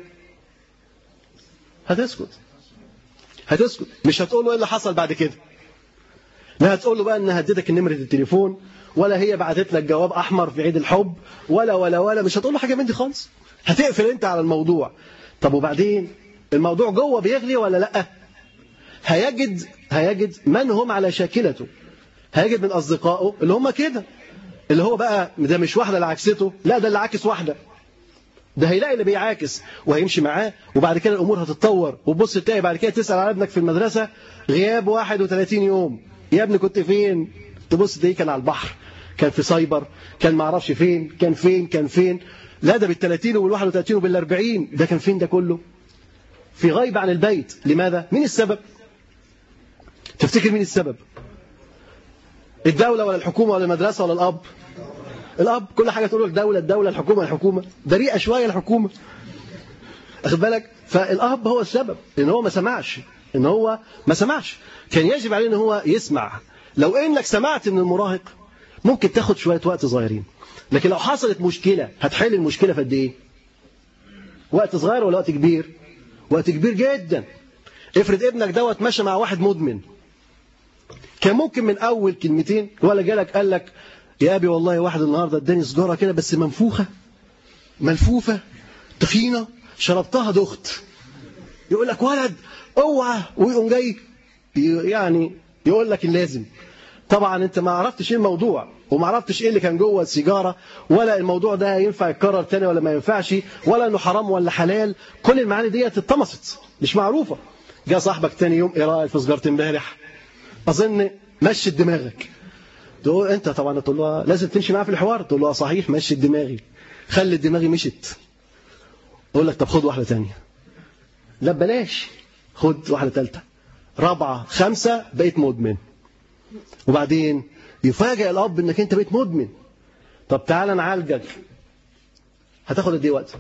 هتسكت هتسكت مش هتقول له إيه اللي حصل بعد كده، لا هتقول له بقى إن هديتك نمرة التليفون، ولا هي بعتت لك جواب أحمر في عيد الحب، ولا ولا ولا مش هتقول له حاجة من دي خالص، هتقفل أنت على الموضوع. طب وبعدين الموضوع جوه بيغلي ولا لأ؟ هيجد هيجد من هم على شاكلته، هيجد من أصدقائه اللي هم كده، اللي هو بقى ده مش واحدة اللي عكسته، لا ده اللي عاكس واحدة، ده هيلاقي اللي بيعاكس وهيمشي معاه، وبعد كده الأمور هتتطور، وبص تلاقي بعد كده تسأل على ابنك في المدرسة غياب واحد وثلاثين يوم، يا ابني كنت فين؟ تبص تلاقيه كان على البحر، كان في سايبر، كان معرفش فين، كان فين كان فين لا ده بالثلاثين وبالواحد وثلاثين وبالأربعين، ده كان فين ده كله؟ في غيبة عن البيت. لماذا؟ مين السبب؟ تفتكر مين السبب؟ الدولة ولا الحكومة ولا المدرسة ولا الأب؟ الأب. كل حاجة تقول لك دولة الدولة، الحكومة الحكومة، بريئة شوية الحكومة، أخذ بالك؟ فالأب هو السبب، إن هو ما سمعش، إن هو ما سمعش. كان يجب عليه إن هو يسمع. لو إنك سمعت من المراهق ممكن تاخد شوية وقت صغيرين، لكن لو حصلت مشكلة هتحل المشكلة في قد إيه؟ وقت صغير ولا وقت كبير؟ وقت كبير جدا. افرض ابنك دوت ماشي مع واحد مدمن، كان ممكن من أول كلمتين ولا جالك قال لك يا أبي والله واحد النهاردة اداني سجارة كده بس منفوخة ملفوفة تخينة شربتها دخت، يقول لك ولد اوعى، ويقوم جاي يعني يقول لك اللازم. طبعا انت ما عرفتش ايه الموضوع، وما عرفتش ايه اللي كان جوه السيجاره، ولا الموضوع ده ينفع يتكرر تاني ولا ما ينفعش، ولا انه حرام ولا حلال. كل المعاني دي اتطمست مش معروفه. جاء صاحبك تاني يوم ايه رايك في سجاره امبارح؟ اظن مشت دماغك، تقول انت طبعا تقول له لازم تمشي معاه في الحوار، تقول له صحيح مشي دماغي، خلي دماغي مشت. اقول لك طب خد واحده ثانيه، لا بلاش، خد واحده ثالثه رابعه خمسه، بقيت مدمن. وبعدين يفاجئ الاب انك انت بقيت مدمن. طب تعالى نعالجك، هتاخد قد ايه وقت؟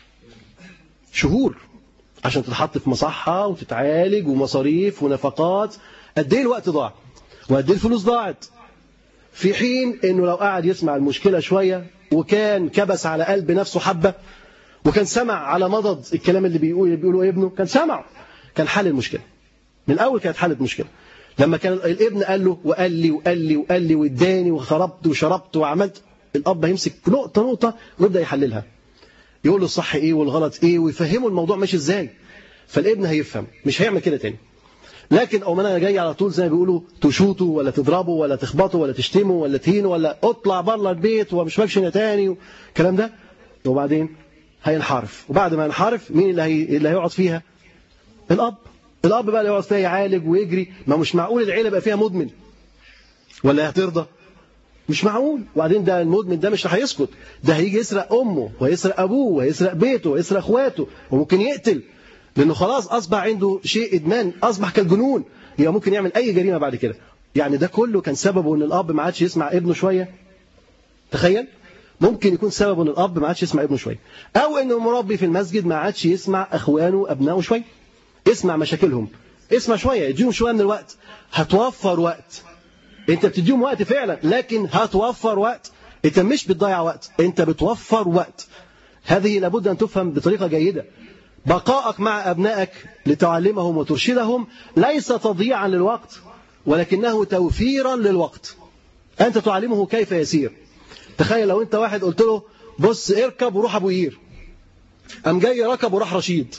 شهور عشان تتحط في مصحه وتتعالج ومصاريف ونفقات. قد ايه الوقت ضاع وقد ايه الفلوس ضاعت، في حين انه لو قعد يسمع المشكله شويه وكان كبس على قلب نفسه حبه وكان سمع على مضض الكلام اللي بيقول اللي بيقوله ابنه، كان سمع، كان حل المشكله من الاول، كانت حلت مشكله. لما كان الابن قال له وقال لي وقال لي وقال لي واداني وخربت وشربت وعملت، الاب هيمسك نقطه نقطه ويبدا يحللها، يقول له الصح ايه والغلط ايه ويفهمه الموضوع ماشي ازاي، فالابن هيفهم، مش هيعمل كده تاني. لكن او انا جاي على طول زي ما بيقولوا تشوطه ولا تضربه ولا تخبطه ولا تشتمه ولا تهينه ولا اطلع بره البيت ومش ماكش تاني والكلام ده، وبعدين هينحرف. وبعد ما ينحرف مين اللي هي... اللي هيقعد فيها؟ الاب. الاب بقى اللي يقعد فيها يعالج ويجري. ما مش معقول العيله بقى فيها مدمن، ولا هترضى؟ مش معقول. وبعدين ده المدمن ده مش هيسكت، ده هيجي يسرق امه ويسرق ابوه ويسرق بيته ويسرق اخواته وممكن يقتل، لانه خلاص اصبح عنده شيء ادمان، اصبح كالجنون، يبقى ممكن يعمل اي جريمه بعد كده. يعني ده كله كان سببه ان الاب ما عادش يسمع ابنه شويه. تخيل، ممكن يكون سببه ان الاب ما عادش يسمع ابنه شويه، او ان المربي في المسجد ما عادش يسمع اخوانه وابنائه شويه. اسمع مشاكلهم، اسمع شويه، اديهم شويه من الوقت، هتوفر وقت. انت بتديهم وقت فعلا، لكن هتوفر وقت. انت مش بتضيع وقت، انت بتوفر وقت. هذه لابد ان تفهم بطريقه جيده. بقائك مع ابنائك لتعلمهم وترشدهم ليس تضييعا للوقت، ولكنه توفيرا للوقت. انت تعلمه كيف يسير. تخيل لو انت واحد قلت له بص اركب وروح ابو قير، قام جاي ركب وراح رشيد،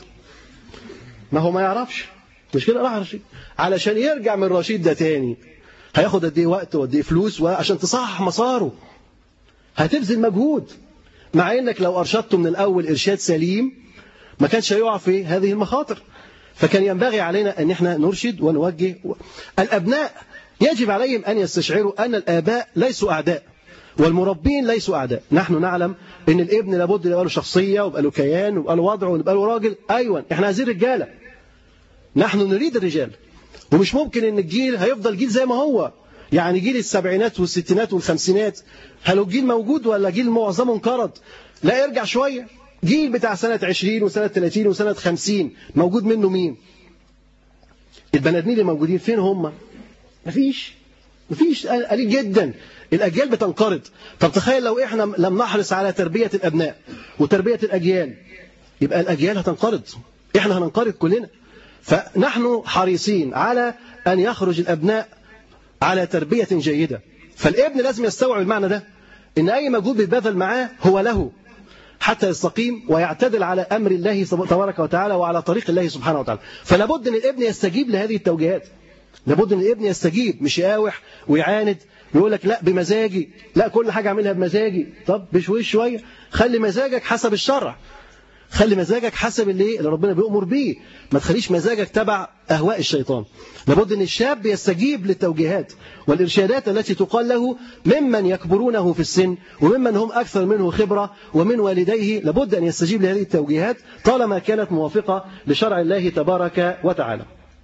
ما هو ما يعرفش، مش كده؟ راح رشيد علشان يرجع من رشيد ده تاني هياخد قد ايه وقت وقد ايه فلوس، وعشان تصحح مساره هتبذل مجهود. مع انك لو ارشدته من الاول ارشاد سليم ما كانش هيقع في هذه المخاطر. فكان ينبغي علينا ان احنا نرشد ونوجه. الابناء يجب عليهم ان يستشعروا ان الاباء ليسوا اعداء والمربين ليسوا اعداء. نحن نعلم ان الابن لابد يبقى له شخصيه ويبقى له كيان ويبقى له وضع ويبقى له راجل. ايوه احنا عايزين رجاله، نحن نريد الرجال، ومش ممكن ان الجيل هيفضل جيل زي ما هو. يعني جيل السبعينات والستينات والخمسينات، هل الجيل موجود ولا جيل معظمه انقرض؟ لا، ارجع شويه، جيل بتاع سنه عشرين وسنه ثلاثين وسنه خمسين موجود منه مين؟ البني ادمين اللي موجودين فين هم؟ مفيش مفيش قليل جدا. الاجيال بتنقرض. طب تخيل لو احنا لم نحرص على تربيه الابناء وتربيه الاجيال، يبقى الاجيال هتنقرض، احنا هننقرض كلنا. فنحن حريصين على ان يخرج الابناء على تربيه جيده. فالابن لازم يستوعب المعنى ده، ان اي مجهود بيتبذل معاه هو له حتى يستقيم ويعتدل على امر الله تبارك وتعالى وعلى طريق الله سبحانه وتعالى. فلا بد ان الابن يستجيب لهذه التوجيهات، لابد ان الابن يستجيب، مش يقاوح ويعاند ويقول لك لا بمزاجي، لا كل حاجه اعملها بمزاجي. طب بشويش شويه، خلي مزاجك حسب الشرع، خلي مزاجك حسب اللي اللي ربنا بيأمر بيه، ما تخليش مزاجك تبع اهواء الشيطان. لابد ان الشاب يستجيب للتوجيهات والارشادات التي تقال له ممن يكبرونه في السن وممن هم اكثر منه خبره ومن والديه. لابد ان يستجيب لهذه التوجيهات طالما كانت موافقه لشرع الله تبارك وتعالى.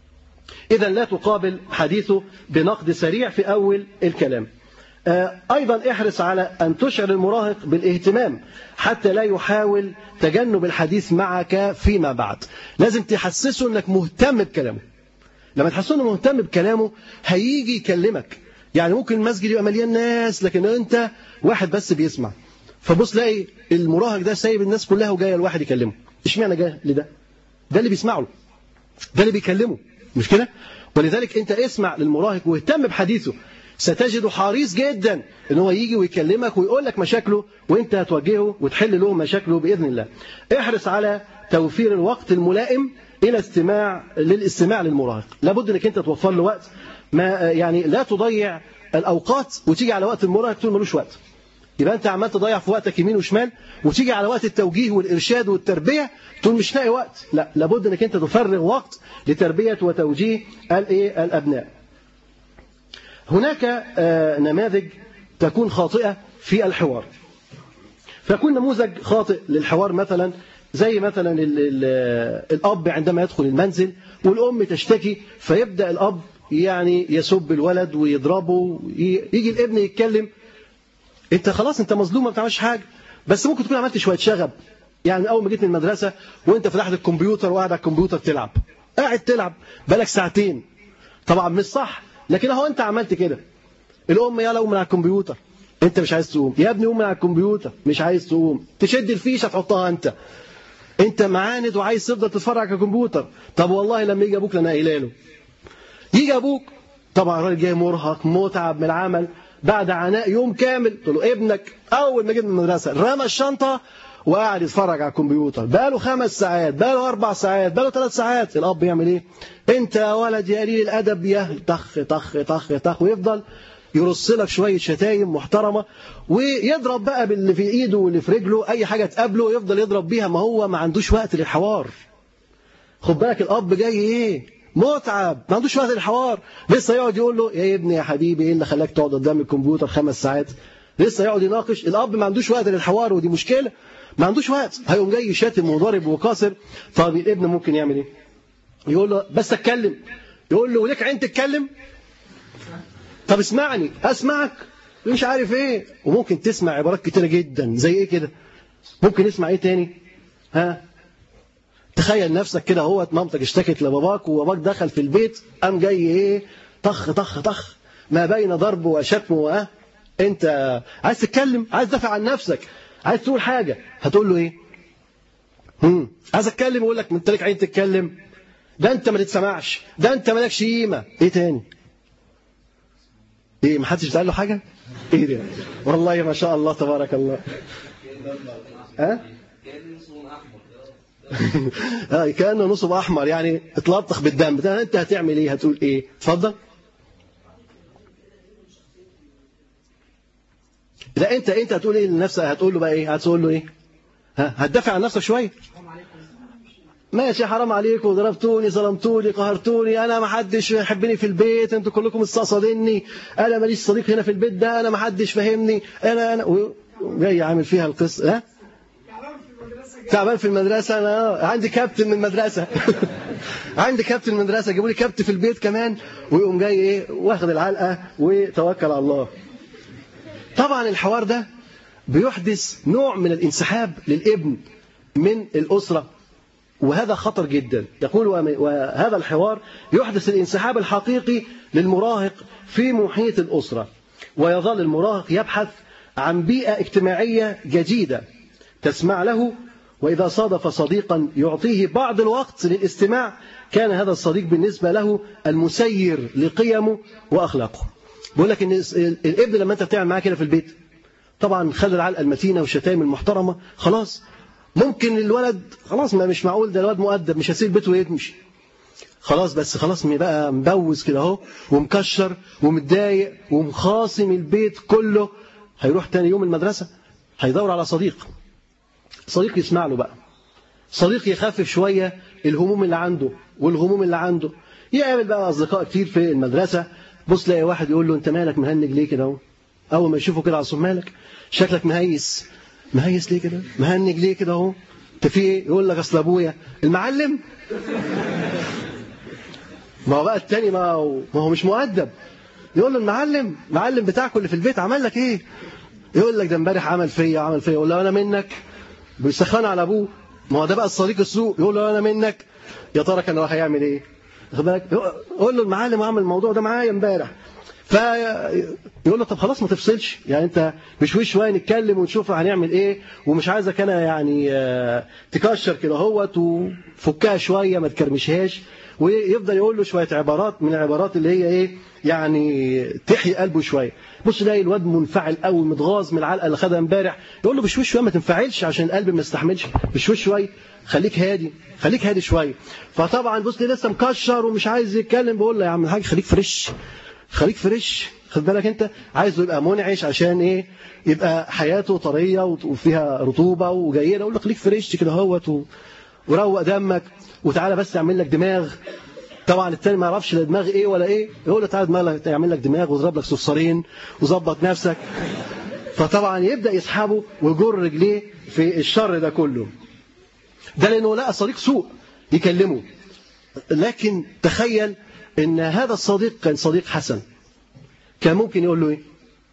إذا لا تقابل حديثه بنقد سريع في أول الكلام. أيضا احرص على أن تشعر المراهق بالاهتمام حتى لا يحاول تجنب الحديث معك فيما بعد. لازم تحسسه أنك مهتم بكلامه. لما تحسسه أنه مهتم بكلامه هيجي يكلمك. يعني ممكن المسجد يبقى مليان ناس لكن أنت واحد بس بيسمع، فبص لاقي المراهق ده سايب الناس كلها وجاي الواحد يكلمه. اشمعنى جاي لده؟ ده اللي بيسمعه له، ده اللي بيكلمه، مش كده؟ ولذلك انت اسمع للمراهق واهتم بحديثه، ستجده حريص جدا ان هو يجي ويكلمك ويقول لك مشاكله وانت هتوجهه وتحل له مشاكله باذن الله. احرص على توفير الوقت الملائم الى استماع للاستماع للمراهق. لابد انك انت توفر له وقت، ما يعني لا تضيع الاوقات وتيجي على وقت المراهق تقول ملوش وقت. يبقى انت عمال تضيع في وقتك يمين وشمال، وتيجي على وقت التوجيه والارشاد والتربيه تقول مش لاقي وقت. لا، لابد انك انت تفرغ وقت لتربيه وتوجيه الايه الابناء. هناك نماذج تكون خاطئة في الحوار. فيكون نموذج خاطئ للحوار مثلا زي مثلا ال ال الأب عندما يدخل المنزل والأم تشتكي، فيبدأ الأب يعني يسب الولد ويضربه، يجي الابن يتكلم، انت خلاص انت مظلوم ما بتعملش حاجة، بس ممكن تكون عملت شوية شغب. يعني أول ما جيت من المدرسة وانت فتحت الكمبيوتر وقاعد على الكمبيوتر تلعب، قاعد تلعب بقالك ساعتين، طبعا مش صح، لكن اهو انت عملت كده. الأم يلا قوم من على الكمبيوتر، انت مش عايز تقوم، يا ابني قوم من على الكمبيوتر، مش عايز تقوم، تشد الفيشه تحطها انت انت معاند وعايز تفضل تتفرج على الكمبيوتر. طب والله لما يجي ابوك، لنا قايله له يجي ابوك طبعا الراجل جاي مرهق متعب من العمل بعد عناء يوم كامل، تقول له ابنك اول ما جه من المدرسه رمى الشنطه وقاعد يتفرج على الكمبيوتر بقاله خمس ساعات، بقاله اربع ساعات، بقاله ثلاث ساعات. الاب يعمل ايه؟ انت يا ولد يا قليل الادب يا طخ طخ طخ طخ، ويفضل يرص لك شويه شتايم محترمه، ويضرب بقى باللي في ايده واللي في رجله، اي حاجه تقابله يفضل يضرب بيها، ما هو ما عندوش وقت للحوار. خد بالك الاب جاي ايه؟ متعب، ما عندوش وقت للحوار، لسه يقعد يقول له يا ابني يا حبيبي ايه اللي خلاك تقعد قدام الكمبيوتر خمس ساعات؟ لسه يقعد يناقش. الاب ما عندوش وقت للحوار، ودي مشكله، ما عندوش وقت، هيقوم جاي شاتم وضارب وكاسر. طب الابن ممكن يعمل ايه؟ يقول له بس اتكلم، يقول له وليك عين تتكلم؟ طب اسمعني، اسمعك مش عارف ايه. وممكن تسمع عبارات كتيره جدا زي ايه كده؟ ممكن نسمع ايه تاني؟ ها، تخيل نفسك كده اهوت مامتك اشتكت لباباك وباباك دخل في البيت قام جاي ايه؟ طخ طخ طخ، ما بين ضرب وشتم. واه انت عايز تتكلم، عايز تدافع عن نفسك، عايز تقول حاجه، هتقول له ايه؟ امم عايز اتكلم، يقول لك انت ليك عين تتكلم؟ ده انت ما تتسمعش، ده انت مالكش قيمه. ايه تاني؟ ايه ما حدش قال له حاجه؟ ايه ده؟ والله ما شاء الله تبارك الله. ها؟ اه كانه نصب احمر، يعني اتلطخ بالدم. ده انت هتعمل ايه؟ هتقول ايه؟ اتفضل. لا انت انت هتقول ايه لنفسك؟ هتقول له بقى ايه؟ هتقول له ايه؟ ها هتدافع عن نفسك شويه. ماشي، حرام عليكم، ضربتوني، ظلمتوني، قهرتوني، انا ما حدش يحبني في البيت، انتوا كلكم مستقصديني، انا ماليش صديق هنا في البيت ده، انا ما حدش فاهمني، انا انا جاي عامل فيها القصه. ها تعبان في المدرسه، انا عندي كابتن من المدرسه عندي كابتن من المدرسه، جيبوا لي كابتن في البيت كمان، ويقوم جاي ايه؟ واخد العلقه وتوكل على الله. طبعا الحوار ده بيحدث نوع من الانسحاب للابن من الاسره، وهذا خطر جدا. يقول وهذا الحوار يحدث الانسحاب الحقيقي للمراهق في محيط الأسرة، ويظل المراهق يبحث عن بيئة اجتماعية جديدة تسمع له، وإذا صادف صديقا يعطيه بعض الوقت للاستماع كان هذا الصديق بالنسبة له المسير لقيمه وأخلاقه. بقول لك إن الابن لما أنت بتعمل معاه كده في البيت، طبعا خلي العلقة المتينة والشتائم المحترمة، خلاص ممكن الولد خلاص ما مش معقول، ده الولد مؤدب مش هيسيب بيته ويمشي خلاص، بس خلاص بقى مبوز كده اهو ومكشر ومتضايق ومخاصم البيت كله، هيروح تاني يوم المدرسة هيدور على صديق، صديق يسمع له بقى، صديق يخفف شوية الهموم اللي عنده والغموم اللي عنده. يقابل بقى أصدقاء كتير في المدرسة، بص لاقي واحد يقول له أنت مالك مهنج ليه كده اهو، أول ما يشوفه كده على صوت مالك شكلك مهيس، مهيس ليه كده، مهنج ليه كده اهو، انت في ايه؟ يقول لك اصل ابويا المعلم. ما هو بقى التاني ما هو, ما هو مش مؤدب، يقول له المعلم، المعلم بتاعكم اللي في البيت عمل لك ايه؟ يقول لك ده امبارح عمل فيا عمل فيا، يقول له انا منك، بيسخن على ابوه. ما هو ده بقى الصديق السوء، يقول له انا منك، يا ترى كان راح يعمل ايه؟ خد بالك، يقول له المعلم عمل الموضوع ده معايا امبارح، فيقول له طب خلاص ما تفصلش، يعني انت بشوي شويه نتكلم ونشوف هنعمل ايه، ومش عايزك انا يعني تكشر كده اهوت وفكها شويه ما تكرمشهاش، ويفضل يقول له شويه عبارات من العبارات اللي هي ايه يعني تحيي قلبه شويه. بص تلاقي الواد منفعل قوي متغاظ من العلقه اللي خدها امبارح، يقول له بشوي شويه ما تنفعلش عشان القلب ما يستحملش، بشوي شويه خليك هادي، خليك هادي شويه. فطبعا بص لسه مكشر ومش عايز يتكلم، بقول له يا عم الحاج خليك فريش، خليك فريش، خد بالك انت عايزه يبقى منعش عشان ايه؟ يبقى حياته طريه وفيها رطوبه وجيده. اقول له خليك فريش كده اهوت وروق دمك، وتعالى بس اعمل لك دماغ. طبعا التاني ما يعرفش لا دماغ ايه ولا ايه، يقول له تعالى دماغ يعمل لك دماغ ويضرب لك صفصارين وظبط نفسك. فطبعا يبدا يسحبه ويجر رجليه في الشر ده كله. ده لانه لقى صديق سوء يكلمه. لكن تخيل ان هذا الصديق كان صديق حسن، كان ممكن يقول له ايه؟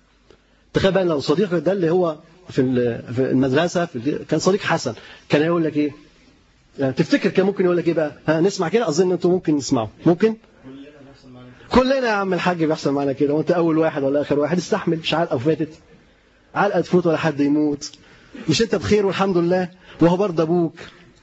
تخيل بقى لو صديقك ده اللي هو في المدرسه كان صديق حسن، كان يقول لك ايه؟ يعني تفتكر كان ممكن يقول لك ايه بقى؟ ها نسمع كده، اظن انتم ممكن تسمعوا. ممكن كلنا يا عم الحاج بيحصل معانا كده، وانت اول واحد ولا اخر واحد، استحمل، مش علقه فاتت، علقه تفوت ولا حد يموت، مش انت بخير والحمد لله، وهو برضه ابوك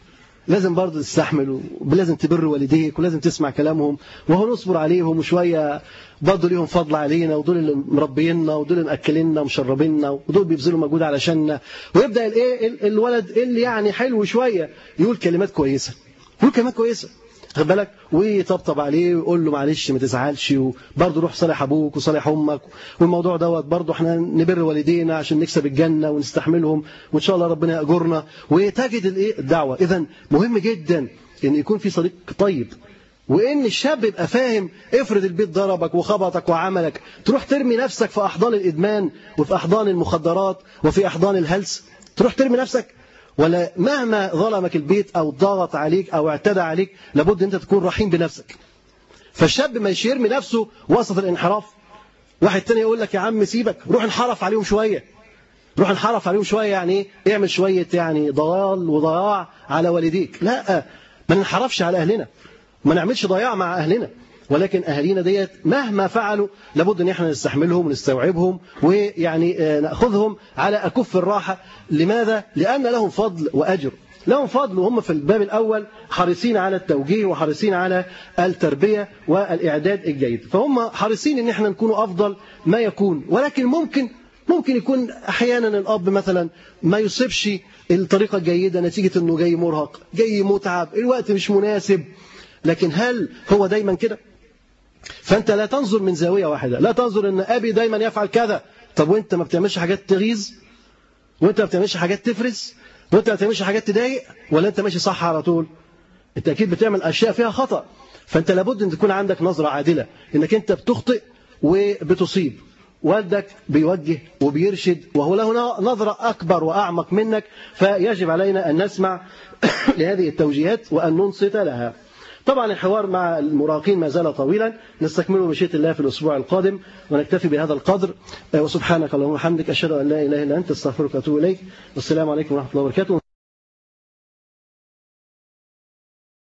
لازم برضه تستحمل، ولازم تبر والديك، ولازم تسمع كلامهم، وهو نصبر عليهم وشويه برضه ليهم فضل علينا، ودول اللي مربينا، ودول اللي مأكليننا ومشربيننا، ودول بيبذلوا مجهود علشاننا. ويبدا الايه الولد اللي يعني حلو شويه يقول كلمات كويسه، يقول كلمات كويسه خد بالك، ويطبطب عليه ويقول له معلش ما تزعلش، وبرضه روح صالح ابوك وصالح امك، والموضوع دوت برضه احنا نبر والدينا عشان نكسب الجنه ونستحملهم، وان شاء الله ربنا ياجرنا. وتجد الايه الدعوه. اذا مهم جدا ان يكون في صديق طيب، وان الشاب يبقى فاهم. افرض البيت ضربك وخبطك وعملك، تروح ترمي نفسك في احضان الادمان وفي احضان المخدرات وفي احضان الهلس، تروح ترمي نفسك؟ ولا مهما ظلمك البيت أو ضغط عليك أو اعتدى عليك، لابد أنت تكون رحيم بنفسك. فالشاب ما يرمي نفسه وسط الانحراف. واحد تاني يقول لك يا عم سيبك، روح انحرف عليهم شوية، روح انحرف عليهم شوية، يعني ايه؟ اعمل شوية يعني ضلال وضياع على والديك. لا، ما ننحرفش على أهلنا، ما نعملش ضياع مع أهلنا، ولكن أهالينا ديت مهما فعلوا لابد أن احنا نستحملهم ونستوعبهم، ويعني نأخذهم على أكف الراحة. لماذا؟ لأن لهم فضل وأجر، لهم فضل، وهم في الباب الأول حريصين على التوجيه وحريصين على التربية والإعداد الجيد، فهم حريصين أن احنا نكون أفضل ما يكون. ولكن ممكن ممكن يكون أحيانا الأب مثلا ما يصيبش الطريقة الجيدة نتيجة أنه جاي مرهق، جاي متعب، الوقت مش مناسب. لكن هل هو دايما كده؟ فأنت لا تنظر من زاوية واحدة، لا تنظر أن أبي دايما يفعل كذا. طب وأنت ما بتعملش حاجات تغيظ؟ وأنت ما بتعملش حاجات تفرز؟ وأنت ما بتعملش حاجات تضايق؟ ولا أنت ماشي صح على طول؟ أنت أكيد بتعمل أشياء فيها خطأ. فأنت لابد أن تكون عندك نظرة عادلة، أنك أنت بتخطئ وبتصيب. والدك بيوجه وبيرشد، وهو له نظرة أكبر وأعمق منك، فيجب علينا أن نسمع لهذه التوجيهات وأن ننصت لها. طبعا الحوار مع المراهقين ما زال طويلا، نستكمله بشيء الله في الأسبوع القادم، ونكتفي بهذا القدر. وسبحانك اللهم وبحمدك، أشهد أن لا إله إلا أنت، استغفرك وأتوب إليك، والسلام عليكم ورحمة الله وبركاته.